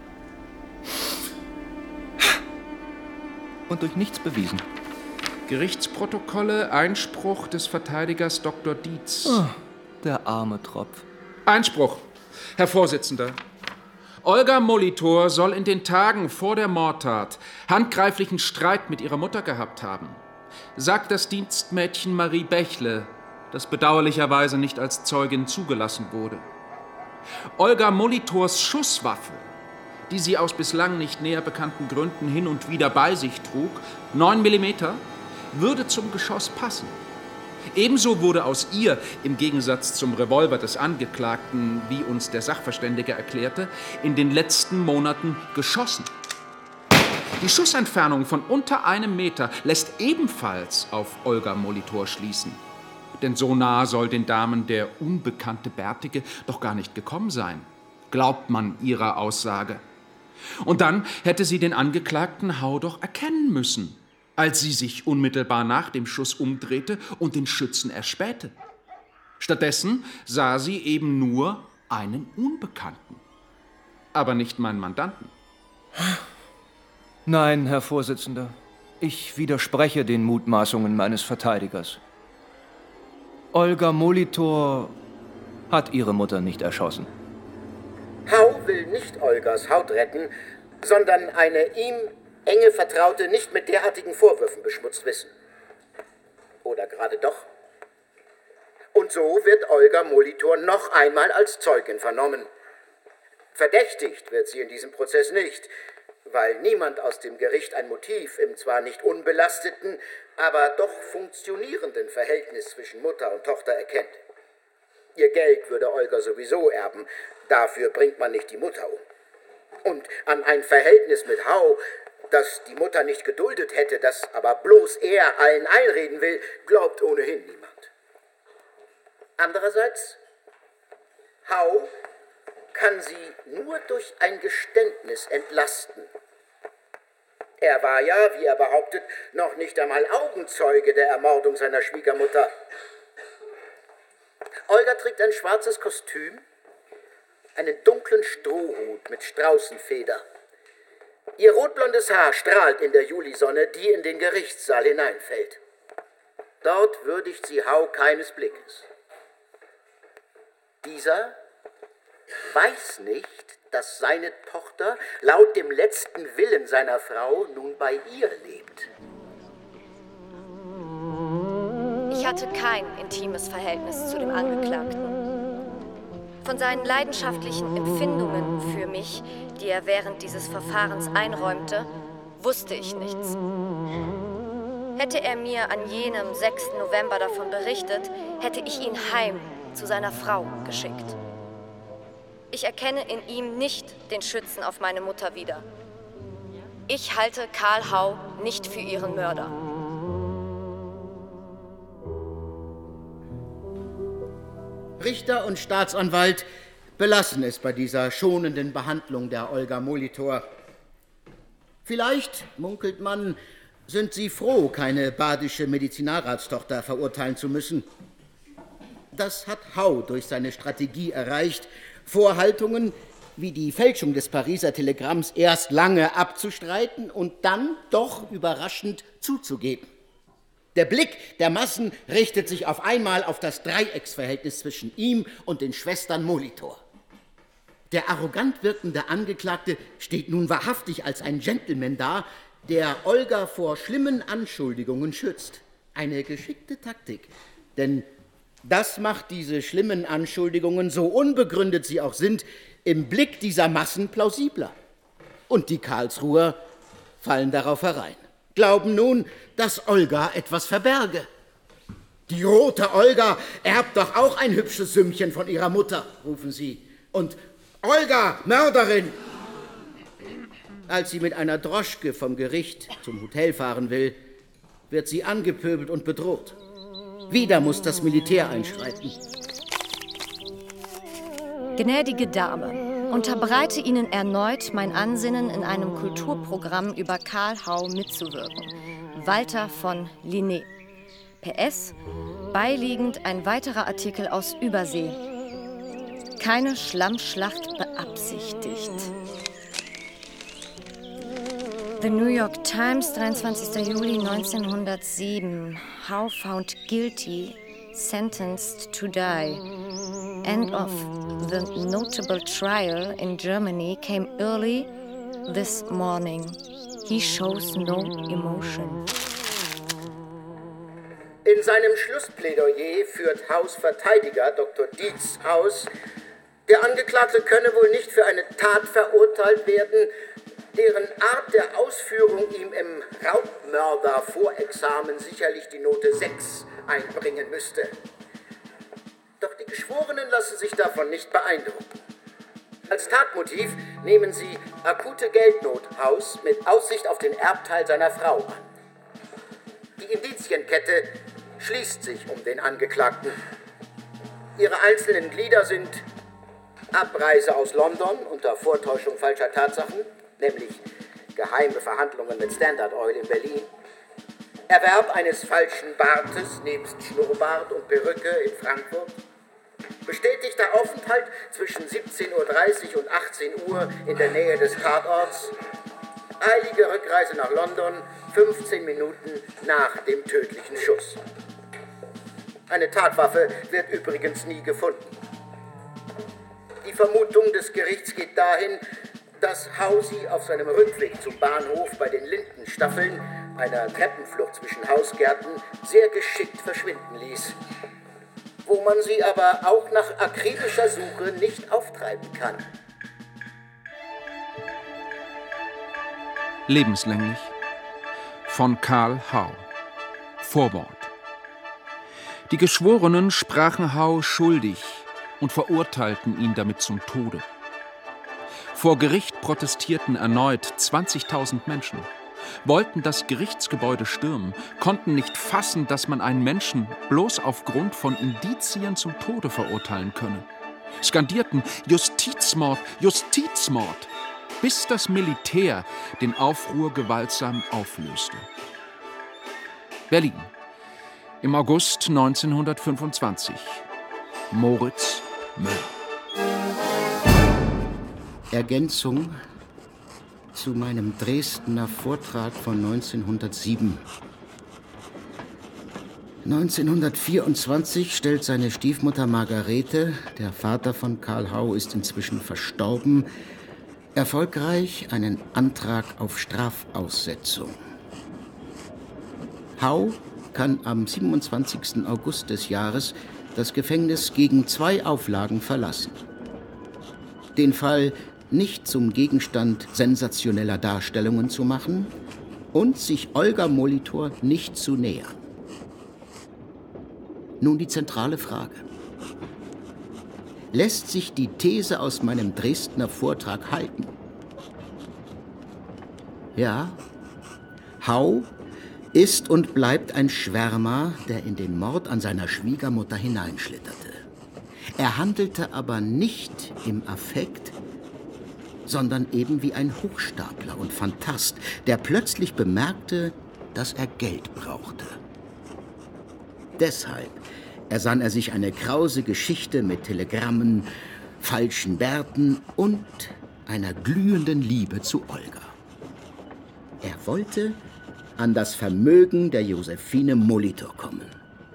Und durch nichts bewiesen. Gerichtsprotokolle, Einspruch des Verteidigers Doktor Dietz. Oh, der arme Tropf. Einspruch, Herr Vorsitzender. Olga Molitor soll in den Tagen vor der Mordtat handgreiflichen Streit mit ihrer Mutter gehabt haben, sagt das Dienstmädchen Marie Bächle, das bedauerlicherweise nicht als Zeugin zugelassen wurde. Olga Molitors Schusswaffe, die sie aus bislang nicht näher bekannten Gründen hin und wieder bei sich trug, neun Millimeter, würde zum Geschoss passen. Ebenso wurde aus ihr, im Gegensatz zum Revolver des Angeklagten, wie uns der Sachverständige erklärte, in den letzten Monaten geschossen. Die Schussentfernung von unter einem Meter lässt ebenfalls auf Olga Molitor schließen. Denn so nah soll den Damen der unbekannte Bärtige doch gar nicht gekommen sein, glaubt man ihrer Aussage. Und dann hätte sie den Angeklagten Hau doch erkennen müssen, als sie sich unmittelbar nach dem Schuss umdrehte und den Schützen erspähte. Stattdessen sah sie eben nur einen Unbekannten, aber nicht meinen Mandanten. Nein, Herr Vorsitzender, ich widerspreche den Mutmaßungen meines Verteidigers. Olga Molitor hat ihre Mutter nicht erschossen. Hau will nicht Olgas Haut retten, sondern eine ihm enge Vertraute nicht mit derartigen Vorwürfen beschmutzt wissen. Oder gerade doch? Und so wird Olga Molitor noch einmal als Zeugin vernommen. Verdächtigt wird sie in diesem Prozess nicht, weil niemand aus dem Gericht ein Motiv im zwar nicht unbelasteten, aber doch funktionierenden Verhältnis zwischen Mutter und Tochter erkennt. Ihr Geld würde Olga sowieso erben, dafür bringt man nicht die Mutter um. Und an ein Verhältnis mit Hau, das die Mutter nicht geduldet hätte, das aber bloß er allen einreden will, glaubt ohnehin niemand. Andererseits, Hau kann sie nur durch ein Geständnis entlasten. Er war ja, wie er behauptet, noch nicht einmal Augenzeuge der Ermordung seiner Schwiegermutter. Olga trägt ein schwarzes Kostüm, einen dunklen Strohhut mit Straußenfeder. Ihr rotblondes Haar strahlt in der Julisonne, die in den Gerichtssaal hineinfällt. Dort würdigt sie Hau keines Blickes. Dieser weiß nicht, dass seine Tochter laut dem letzten Willen seiner Frau nun bei ihr lebt. Ich hatte kein intimes Verhältnis zu dem Angeklagten. Von seinen leidenschaftlichen Empfindungen für mich, die er während dieses Verfahrens einräumte, wusste ich nichts. Hätte er mir an jenem sechsten November davon berichtet, hätte ich ihn heim zu seiner Frau geschickt. Ich erkenne in ihm nicht den Schützen auf meine Mutter wieder. Ich halte Karl Hau nicht für ihren Mörder. Richter und Staatsanwalt belassen es bei dieser schonenden Behandlung der Olga Molitor. Vielleicht, munkelt man, sind Sie froh, keine badische Medizinalratstochter verurteilen zu müssen. Das hat Hau durch seine Strategie erreicht, Vorhaltungen wie die Fälschung des Pariser Telegramms erst lange abzustreiten und dann doch überraschend zuzugeben. Der Blick der Massen richtet sich auf einmal auf das Dreiecksverhältnis zwischen ihm und den Schwestern Molitor. Der arrogant wirkende Angeklagte steht nun wahrhaftig als ein Gentleman da, der Olga vor schlimmen Anschuldigungen schützt. Eine geschickte Taktik, denn das macht diese schlimmen Anschuldigungen, so unbegründet sie auch sind, im Blick dieser Massen plausibler. Und die Karlsruher fallen darauf herein, glauben nun, dass Olga etwas verberge. Die rote Olga erbt doch auch ein hübsches Sümmchen von ihrer Mutter, rufen sie. Und Olga, Mörderin! Als sie mit einer Droschke vom Gericht zum Hotel fahren will, wird sie angepöbelt und bedroht. Wieder muss das Militär einschreiten. Gnädige Dame, unterbreite Ihnen erneut mein Ansinnen, in einem Kulturprogramm über Karl Hau mitzuwirken. Walter von Linné. P S. Beiliegend ein weiterer Artikel aus Übersee. Keine Schlammschlacht beabsichtigt. The New York Times, dreiundzwanzigster Juli neunzehnhundertsieben. Hau found guilty, sentenced to die. End of the notable trial in Germany came early this morning. He shows no emotion. In seinem Schlussplädoyer führt Haus Verteidiger Doktor Dietz aus, der Angeklagte könne wohl nicht für eine Tat verurteilt werden, deren Art der Ausführung ihm im Raubmörder-Vorexamen sicherlich die Note sechs einbringen müsste. Doch die Geschworenen lassen sich davon nicht beeindrucken. Als Tatmotiv nehmen sie akute Geldnot Haus mit Aussicht auf den Erbteil seiner Frau an. Die Indizienkette schließt sich um den Angeklagten. Ihre einzelnen Glieder sind Abreise aus London unter Vortäuschung falscher Tatsachen, nämlich geheime Verhandlungen mit Standard Oil in Berlin, Erwerb eines falschen Bartes nebst Schnurrbart und Perücke in Frankfurt, bestätigter Aufenthalt zwischen siebzehn Uhr dreißig und achtzehn Uhr in der Nähe des Tatorts, eilige Rückreise nach London, fünfzehn Minuten nach dem tödlichen Schuss. Eine Tatwaffe wird übrigens nie gefunden. Die Vermutung des Gerichts geht dahin, dass Hau sie auf seinem Rückweg zum Bahnhof bei den Lindenstaffeln, einer Treppenflucht zwischen Hausgärten, sehr geschickt verschwinden ließ, wo man sie aber auch nach akribischer Suche nicht auftreiben kann. Lebenslänglich von Karl Hau. Vorwort. Die Geschworenen sprachen Hau schuldig und verurteilten ihn damit zum Tode. Vor Gericht protestierten erneut zwanzigtausend Menschen, wollten das Gerichtsgebäude stürmen, konnten nicht fassen, dass man einen Menschen bloß aufgrund von Indizien zum Tode verurteilen könne, skandierten Justizmord, Justizmord, bis das Militär den Aufruhr gewaltsam auflöste. Berlin, im August neunzehnhundertfünfundzwanzig. Moritz Müller. Ergänzung zu meinem Dresdner Vortrag von neunzehnhundertsieben. neunzehnhundertvierundzwanzig stellt seine Stiefmutter Margarete, der Vater von Karl Hau ist inzwischen verstorben, erfolgreich einen Antrag auf Strafaussetzung. Hau kann am siebenundzwanzigsten August des Jahres das Gefängnis gegen zwei Auflagen verlassen. Den Fall nicht zum Gegenstand sensationeller Darstellungen zu machen und sich Olga Molitor nicht zu nähern. Nun die zentrale Frage. Lässt sich die These aus meinem Dresdner Vortrag halten? Ja, Hau ist und bleibt ein Schwärmer, der in den Mord an seiner Schwiegermutter hineinschlitterte. Er handelte aber nicht im Affekt, sondern eben wie ein Hochstapler und Phantast, der plötzlich bemerkte, dass er Geld brauchte. Deshalb ersann er sich eine krause Geschichte mit Telegrammen, falschen Bärten und einer glühenden Liebe zu Olga. Er wollte an das Vermögen der Josephine Molitor kommen.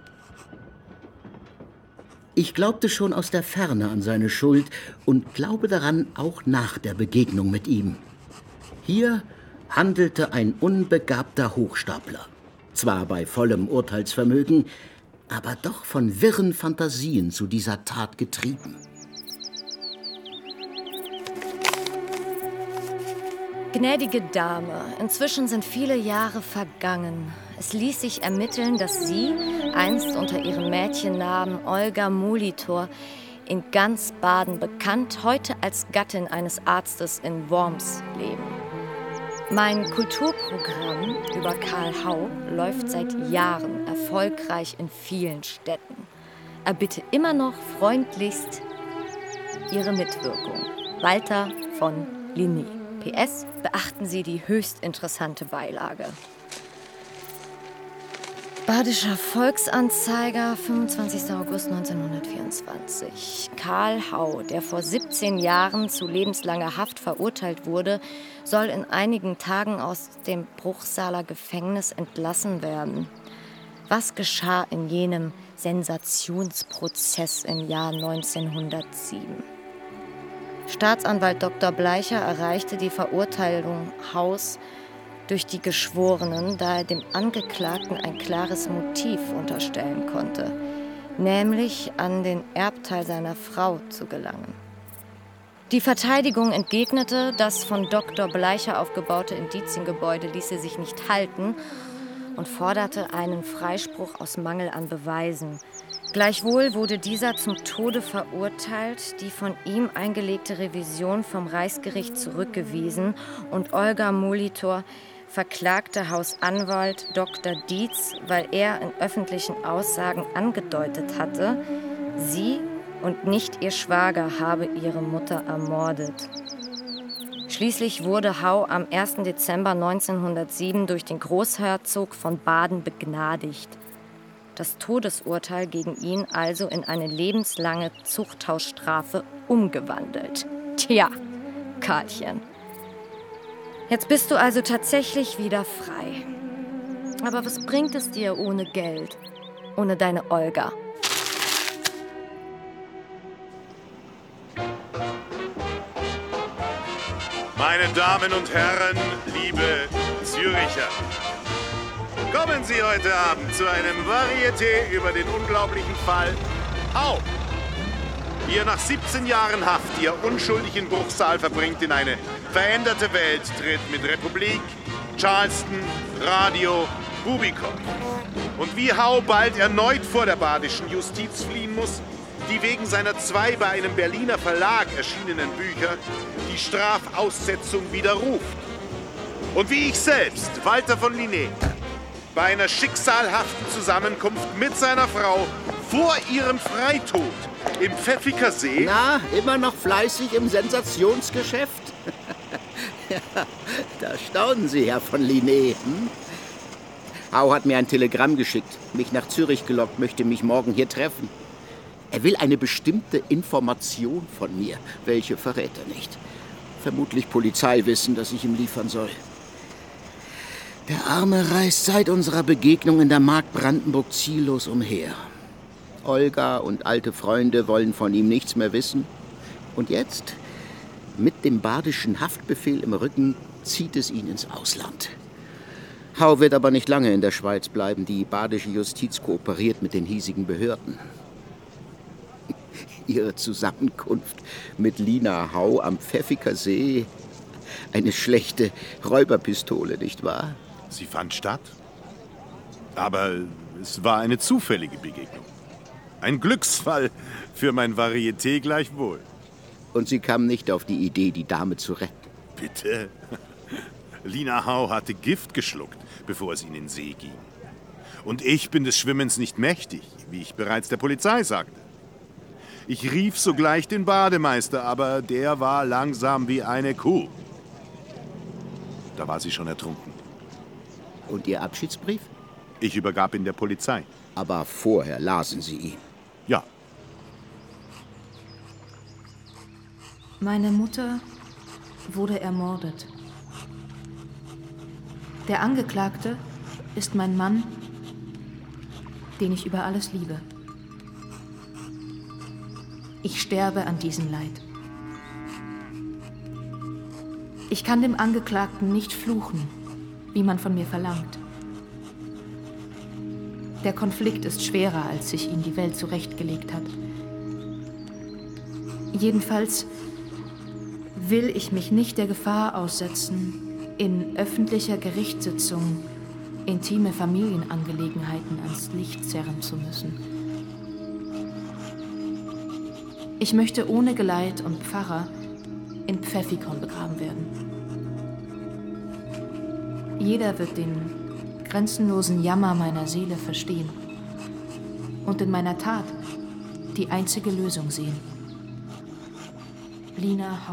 Ich glaubte schon aus der Ferne an seine Schuld und glaube daran auch nach der Begegnung mit ihm. Hier handelte ein unbegabter Hochstapler, zwar bei vollem Urteilsvermögen, aber doch von wirren Fantasien zu dieser Tat getrieben. Gnädige Dame, inzwischen sind viele Jahre vergangen. Es ließ sich ermitteln, dass Sie, einst unter Ihrem Mädchennamen Olga Molitor, in ganz Baden bekannt, heute als Gattin eines Arztes in Worms leben. Mein Kulturprogramm über Karl Hau läuft seit Jahren erfolgreich in vielen Städten. Erbitte immer noch freundlichst Ihre Mitwirkung. Walter von Linné. P S. Beachten Sie die höchst interessante Beilage. Badischer Volksanzeiger, fünfundzwanzigster August neunzehnhundertvierundzwanzig. Karl Hau, der vor siebzehn Jahren zu lebenslanger Haft verurteilt wurde, soll in einigen Tagen aus dem Bruchsaler Gefängnis entlassen werden. Was geschah in jenem Sensationsprozess im Jahr neunzehnhundertsieben? Staatsanwalt Doktor Bleicher erreichte die Verurteilung Haus durch die Geschworenen, da er dem Angeklagten ein klares Motiv unterstellen konnte, nämlich an den Erbteil seiner Frau zu gelangen. Die Verteidigung entgegnete, das von Doktor Bleicher aufgebaute Indiziengebäude ließe sich nicht halten und forderte einen Freispruch aus Mangel an Beweisen. Gleichwohl wurde dieser zum Tode verurteilt, die von ihm eingelegte Revision vom Reichsgericht zurückgewiesen und Olga Molitor verklagte Hausanwalt Doktor Dietz, weil er in öffentlichen Aussagen angedeutet hatte, sie und nicht ihr Schwager habe ihre Mutter ermordet. Schließlich wurde Hau am ersten Dezember neunzehnhundertsieben durch den Großherzog von Baden begnadigt. Das Todesurteil gegen ihn also in eine lebenslange Zuchthausstrafe umgewandelt. Tja, Karlchen. Jetzt bist du also tatsächlich wieder frei. Aber was bringt es dir ohne Geld, ohne deine Olga? Meine Damen und Herren, liebe Züricher. Kommen Sie heute Abend zu einem Varieté über den unglaublichen Fall Hau. Wie er nach siebzehn Jahren Haft, die er unschuldig in Bruchsal verbringt, in eine veränderte Welt tritt mit Republik, Charleston, Radio, Rubicon. Und wie Hau bald erneut vor der badischen Justiz fliehen muss, die wegen seiner zwei bei einem Berliner Verlag erschienenen Bücher die Strafaussetzung widerruft. Und wie ich selbst, Walter von Linné, bei einer schicksalhaften Zusammenkunft mit seiner Frau vor ihrem Freitod im Pfäffiker See... Na, immer noch fleißig im Sensationsgeschäft? Ja, da staunen Sie, Herr von Linné. Hm? Hau hat mir ein Telegramm geschickt, mich nach Zürich gelockt, möchte mich morgen hier treffen. Er will eine bestimmte Information von mir. Welche verrät er nicht? Vermutlich Polizeiwissen, das ich ihm liefern soll. Der Arme reist seit unserer Begegnung in der Mark Brandenburg ziellos umher. Olga und alte Freunde wollen von ihm nichts mehr wissen. Und jetzt, mit dem badischen Haftbefehl im Rücken, zieht es ihn ins Ausland. Hau wird aber nicht lange in der Schweiz bleiben. Die badische Justiz kooperiert mit den hiesigen Behörden. Ihre Zusammenkunft mit Lina Hau am Pfäffiker See. Eine schlechte Räuberpistole, nicht wahr? Sie fand statt. Aber es war eine zufällige Begegnung. Ein Glücksfall für mein Varieté gleichwohl. Und Sie kam nicht auf die Idee, die Dame zu retten? Bitte? Lina Hau hatte Gift geschluckt, bevor es in den See ging. Und ich bin des Schwimmens nicht mächtig, wie ich bereits der Polizei sagte. Ich rief sogleich den Bademeister, aber der war langsam wie eine Kuh. Da war sie schon ertrunken. Und Ihr Abschiedsbrief? Ich übergab ihn der Polizei. Aber vorher lasen Sie ihn. Ja. Meine Mutter wurde ermordet. Der Angeklagte ist mein Mann, den ich über alles liebe. Ich sterbe an diesem Leid. Ich kann dem Angeklagten nicht fluchen, wie man von mir verlangt. Der Konflikt ist schwerer, als sich ihm die Welt zurechtgelegt hat. Jedenfalls will ich mich nicht der Gefahr aussetzen, in öffentlicher Gerichtssitzung intime Familienangelegenheiten ans Licht zerren zu müssen. Ich möchte ohne Geleit und Pfarrer in Pfäffikon begraben werden. Jeder wird den grenzenlosen Jammer meiner Seele verstehen und in meiner Tat die einzige Lösung sehen. Lina Hau.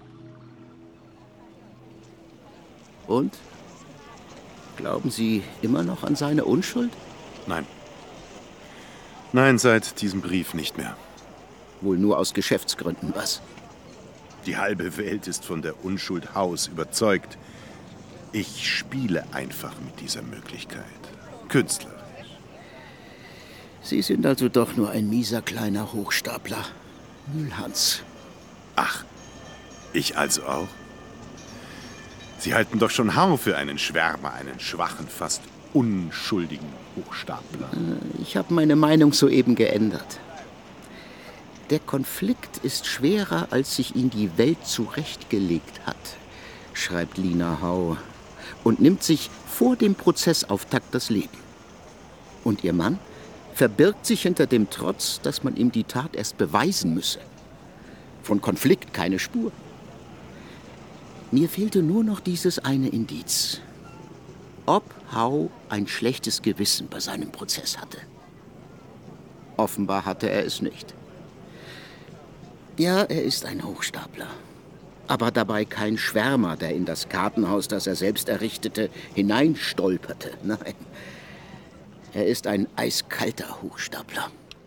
Und? Glauben Sie immer noch an seine Unschuld? Nein. Nein, seit diesem Brief nicht mehr. Wohl nur aus Geschäftsgründen, was? Die halbe Welt ist von der Unschuld Haus überzeugt. Ich spiele einfach mit dieser Möglichkeit. Künstlerisch. Sie sind also doch nur ein mieser kleiner Hochstapler. Mühlhans. Ach, ich also auch? Sie halten doch schon Hau für einen Schwärmer, einen schwachen, fast unschuldigen Hochstapler. Ich habe meine Meinung soeben geändert. Der Konflikt ist schwerer, als sich ihn die Welt zurechtgelegt hat, schreibt Lina Hau und nimmt sich vor dem Prozessauftakt das Leben. Und ihr Mann verbirgt sich hinter dem Trotz, dass man ihm die Tat erst beweisen müsse. Von Konflikt keine Spur. Mir fehlte nur noch dieses eine Indiz. Ob Hau ein schlechtes Gewissen bei seinem Prozess hatte. Offenbar hatte er es nicht. Ja, er ist ein Hochstapler. Aber dabei kein Schwärmer, der in das Kartenhaus, das er selbst errichtete, hineinstolperte. Nein, er ist ein eiskalter Hochstapler.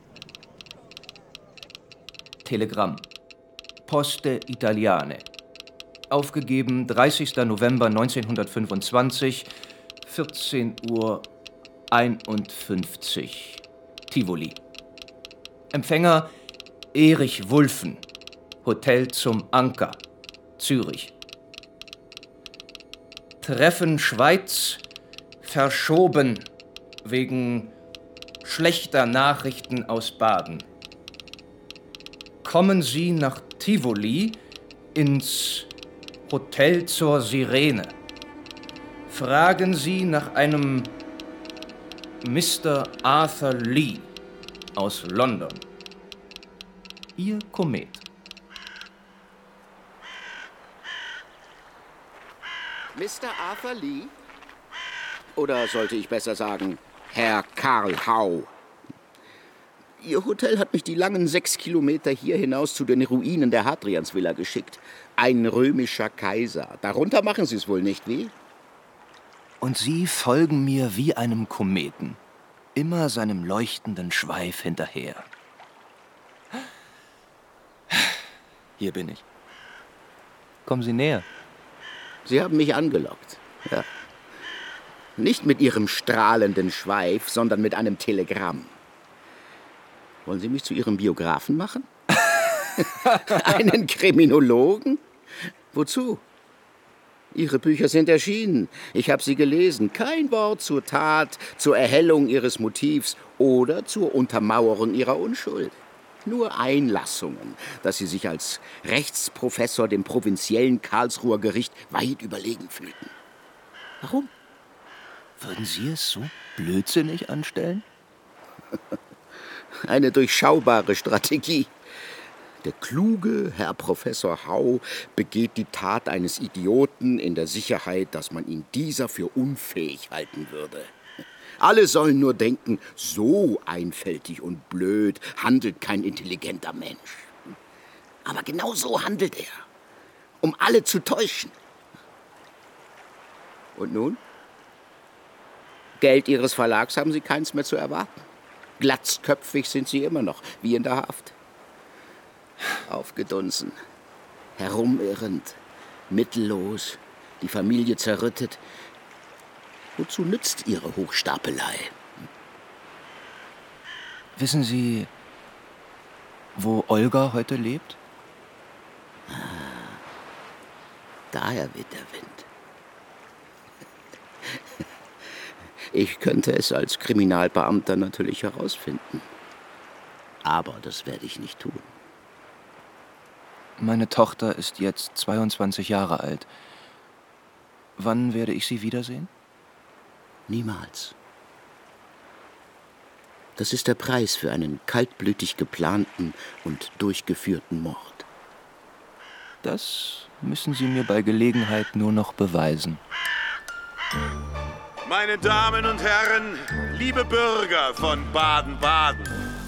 Telegramm. Poste Italiane. Aufgegeben dreißigster November neunzehnhundertfünfundzwanzig, vierzehn Uhr einundfünfzig. Tivoli. Empfänger Erich Wulffen. Hotel zum Anker. Zürich. Treffen Schweiz verschoben wegen schlechter Nachrichten aus Baden. Kommen Sie nach Tivoli ins Hotel zur Sirene. Fragen Sie nach einem Mister Arthur Lee aus London. Ihr Komet. Mister Arthur Lee? Oder sollte ich besser sagen, Herr Karl Hau? Ihr Hotel hat mich die langen sechs Kilometer hier hinaus zu den Ruinen der Hadriansvilla geschickt. Ein römischer Kaiser. Darunter machen Sie es wohl nicht, wie? Und Sie folgen mir wie einem Kometen, immer seinem leuchtenden Schweif hinterher. Hier bin ich. Kommen Sie näher. Sie haben mich angelockt, ja. Nicht mit Ihrem strahlenden Schweif, sondern mit einem Telegramm. Wollen Sie mich zu Ihrem Biografen machen? Einen Kriminologen? Wozu? Ihre Bücher sind erschienen. Ich habe sie gelesen. Kein Wort zur Tat, zur Erhellung Ihres Motivs oder zur Untermauerung Ihrer Unschuld. Nur Einlassungen, dass Sie sich als Rechtsprofessor dem provinziellen Karlsruher Gericht weit überlegen fühlten. Warum? Würden Sie es so blödsinnig anstellen? Eine durchschaubare Strategie. Der kluge Herr Professor Hau begeht die Tat eines Idioten in der Sicherheit, dass man ihn dieser für unfähig halten würde. Alle sollen nur denken, so einfältig und blöd handelt kein intelligenter Mensch. Aber genau so handelt er, um alle zu täuschen. Und nun? Geld Ihres Verlags haben Sie keins mehr zu erwarten. Glatzköpfig sind Sie immer noch, wie in der Haft. Aufgedunsen, herumirrend, mittellos, die Familie zerrüttet. Wozu nützt Ihre Hochstapelei? Wissen Sie, wo Olga heute lebt? Ah, daher weht der Wind. Ich könnte es als Kriminalbeamter natürlich herausfinden. Aber das werde ich nicht tun. Meine Tochter ist jetzt zweiundzwanzig Jahre alt. Wann werde ich sie wiedersehen? Niemals. Das ist der Preis für einen kaltblütig geplanten und durchgeführten Mord. Das müssen Sie mir bei Gelegenheit nur noch beweisen. Meine Damen und Herren, liebe Bürger von Baden-Baden.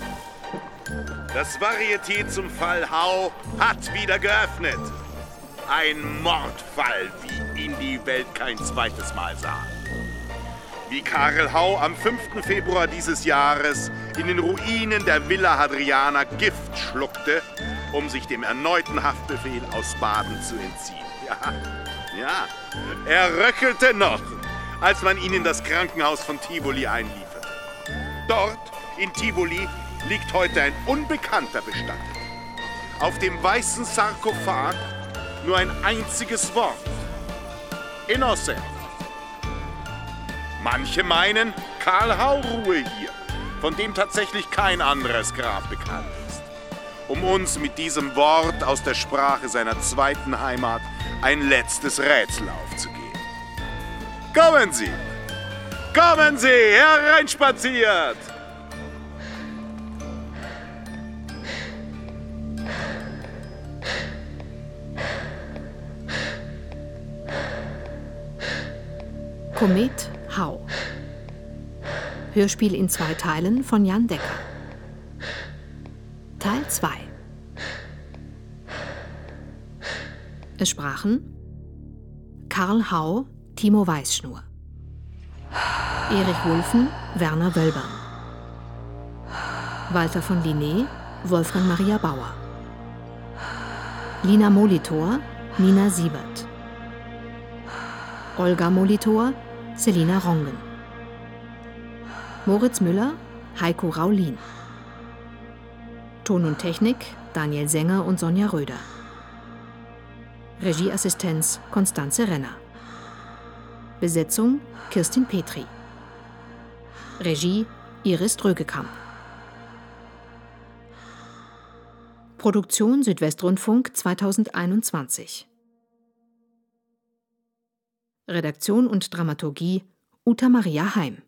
Das Varieté zum Fall Hau hat wieder geöffnet. Ein Mordfall, wie ihn die Welt kein zweites Mal sah. Wie Karl Hau am fünften Februar dieses Jahres in den Ruinen der Villa Hadriana Gift schluckte, um sich dem erneuten Haftbefehl aus Baden zu entziehen. Ja, ja, er röchelte noch, als man ihn in das Krankenhaus von Tivoli einlieferte. Dort, in Tivoli, liegt heute ein Unbekannter bestattet. Auf dem weißen Sarkophag nur ein einziges Wort. Innocent. Manche meinen, Karl Hau ruhe hier, von dem tatsächlich kein anderes Grab bekannt ist. Um uns mit diesem Wort aus der Sprache seiner zweiten Heimat ein letztes Rätsel aufzugeben. Kommen Sie! Kommen Sie! Hereinspaziert! Komet Hau. Hörspiel in zwei Teilen von Jan Decker. Teil zwei. Es sprachen Karl Hau, Timo Weißschnur, Erich Wulffen, Werner Wölbern, Walter von Linné, Wolfgang Maria Bauer, Lina Molitor, Nina Siebert, Olga Molitor, Selina Rongen, Moritz Müller, Heiko Raulin, Ton und Technik Daniel Sänger und Sonja Röder, Regieassistenz Konstanze Renner, Besetzung Kirstin Petri, Regie Iris Drögekamp, Produktion Südwestrundfunk zweitausendeinundzwanzig. Redaktion und Dramaturgie Uta Maria Heim.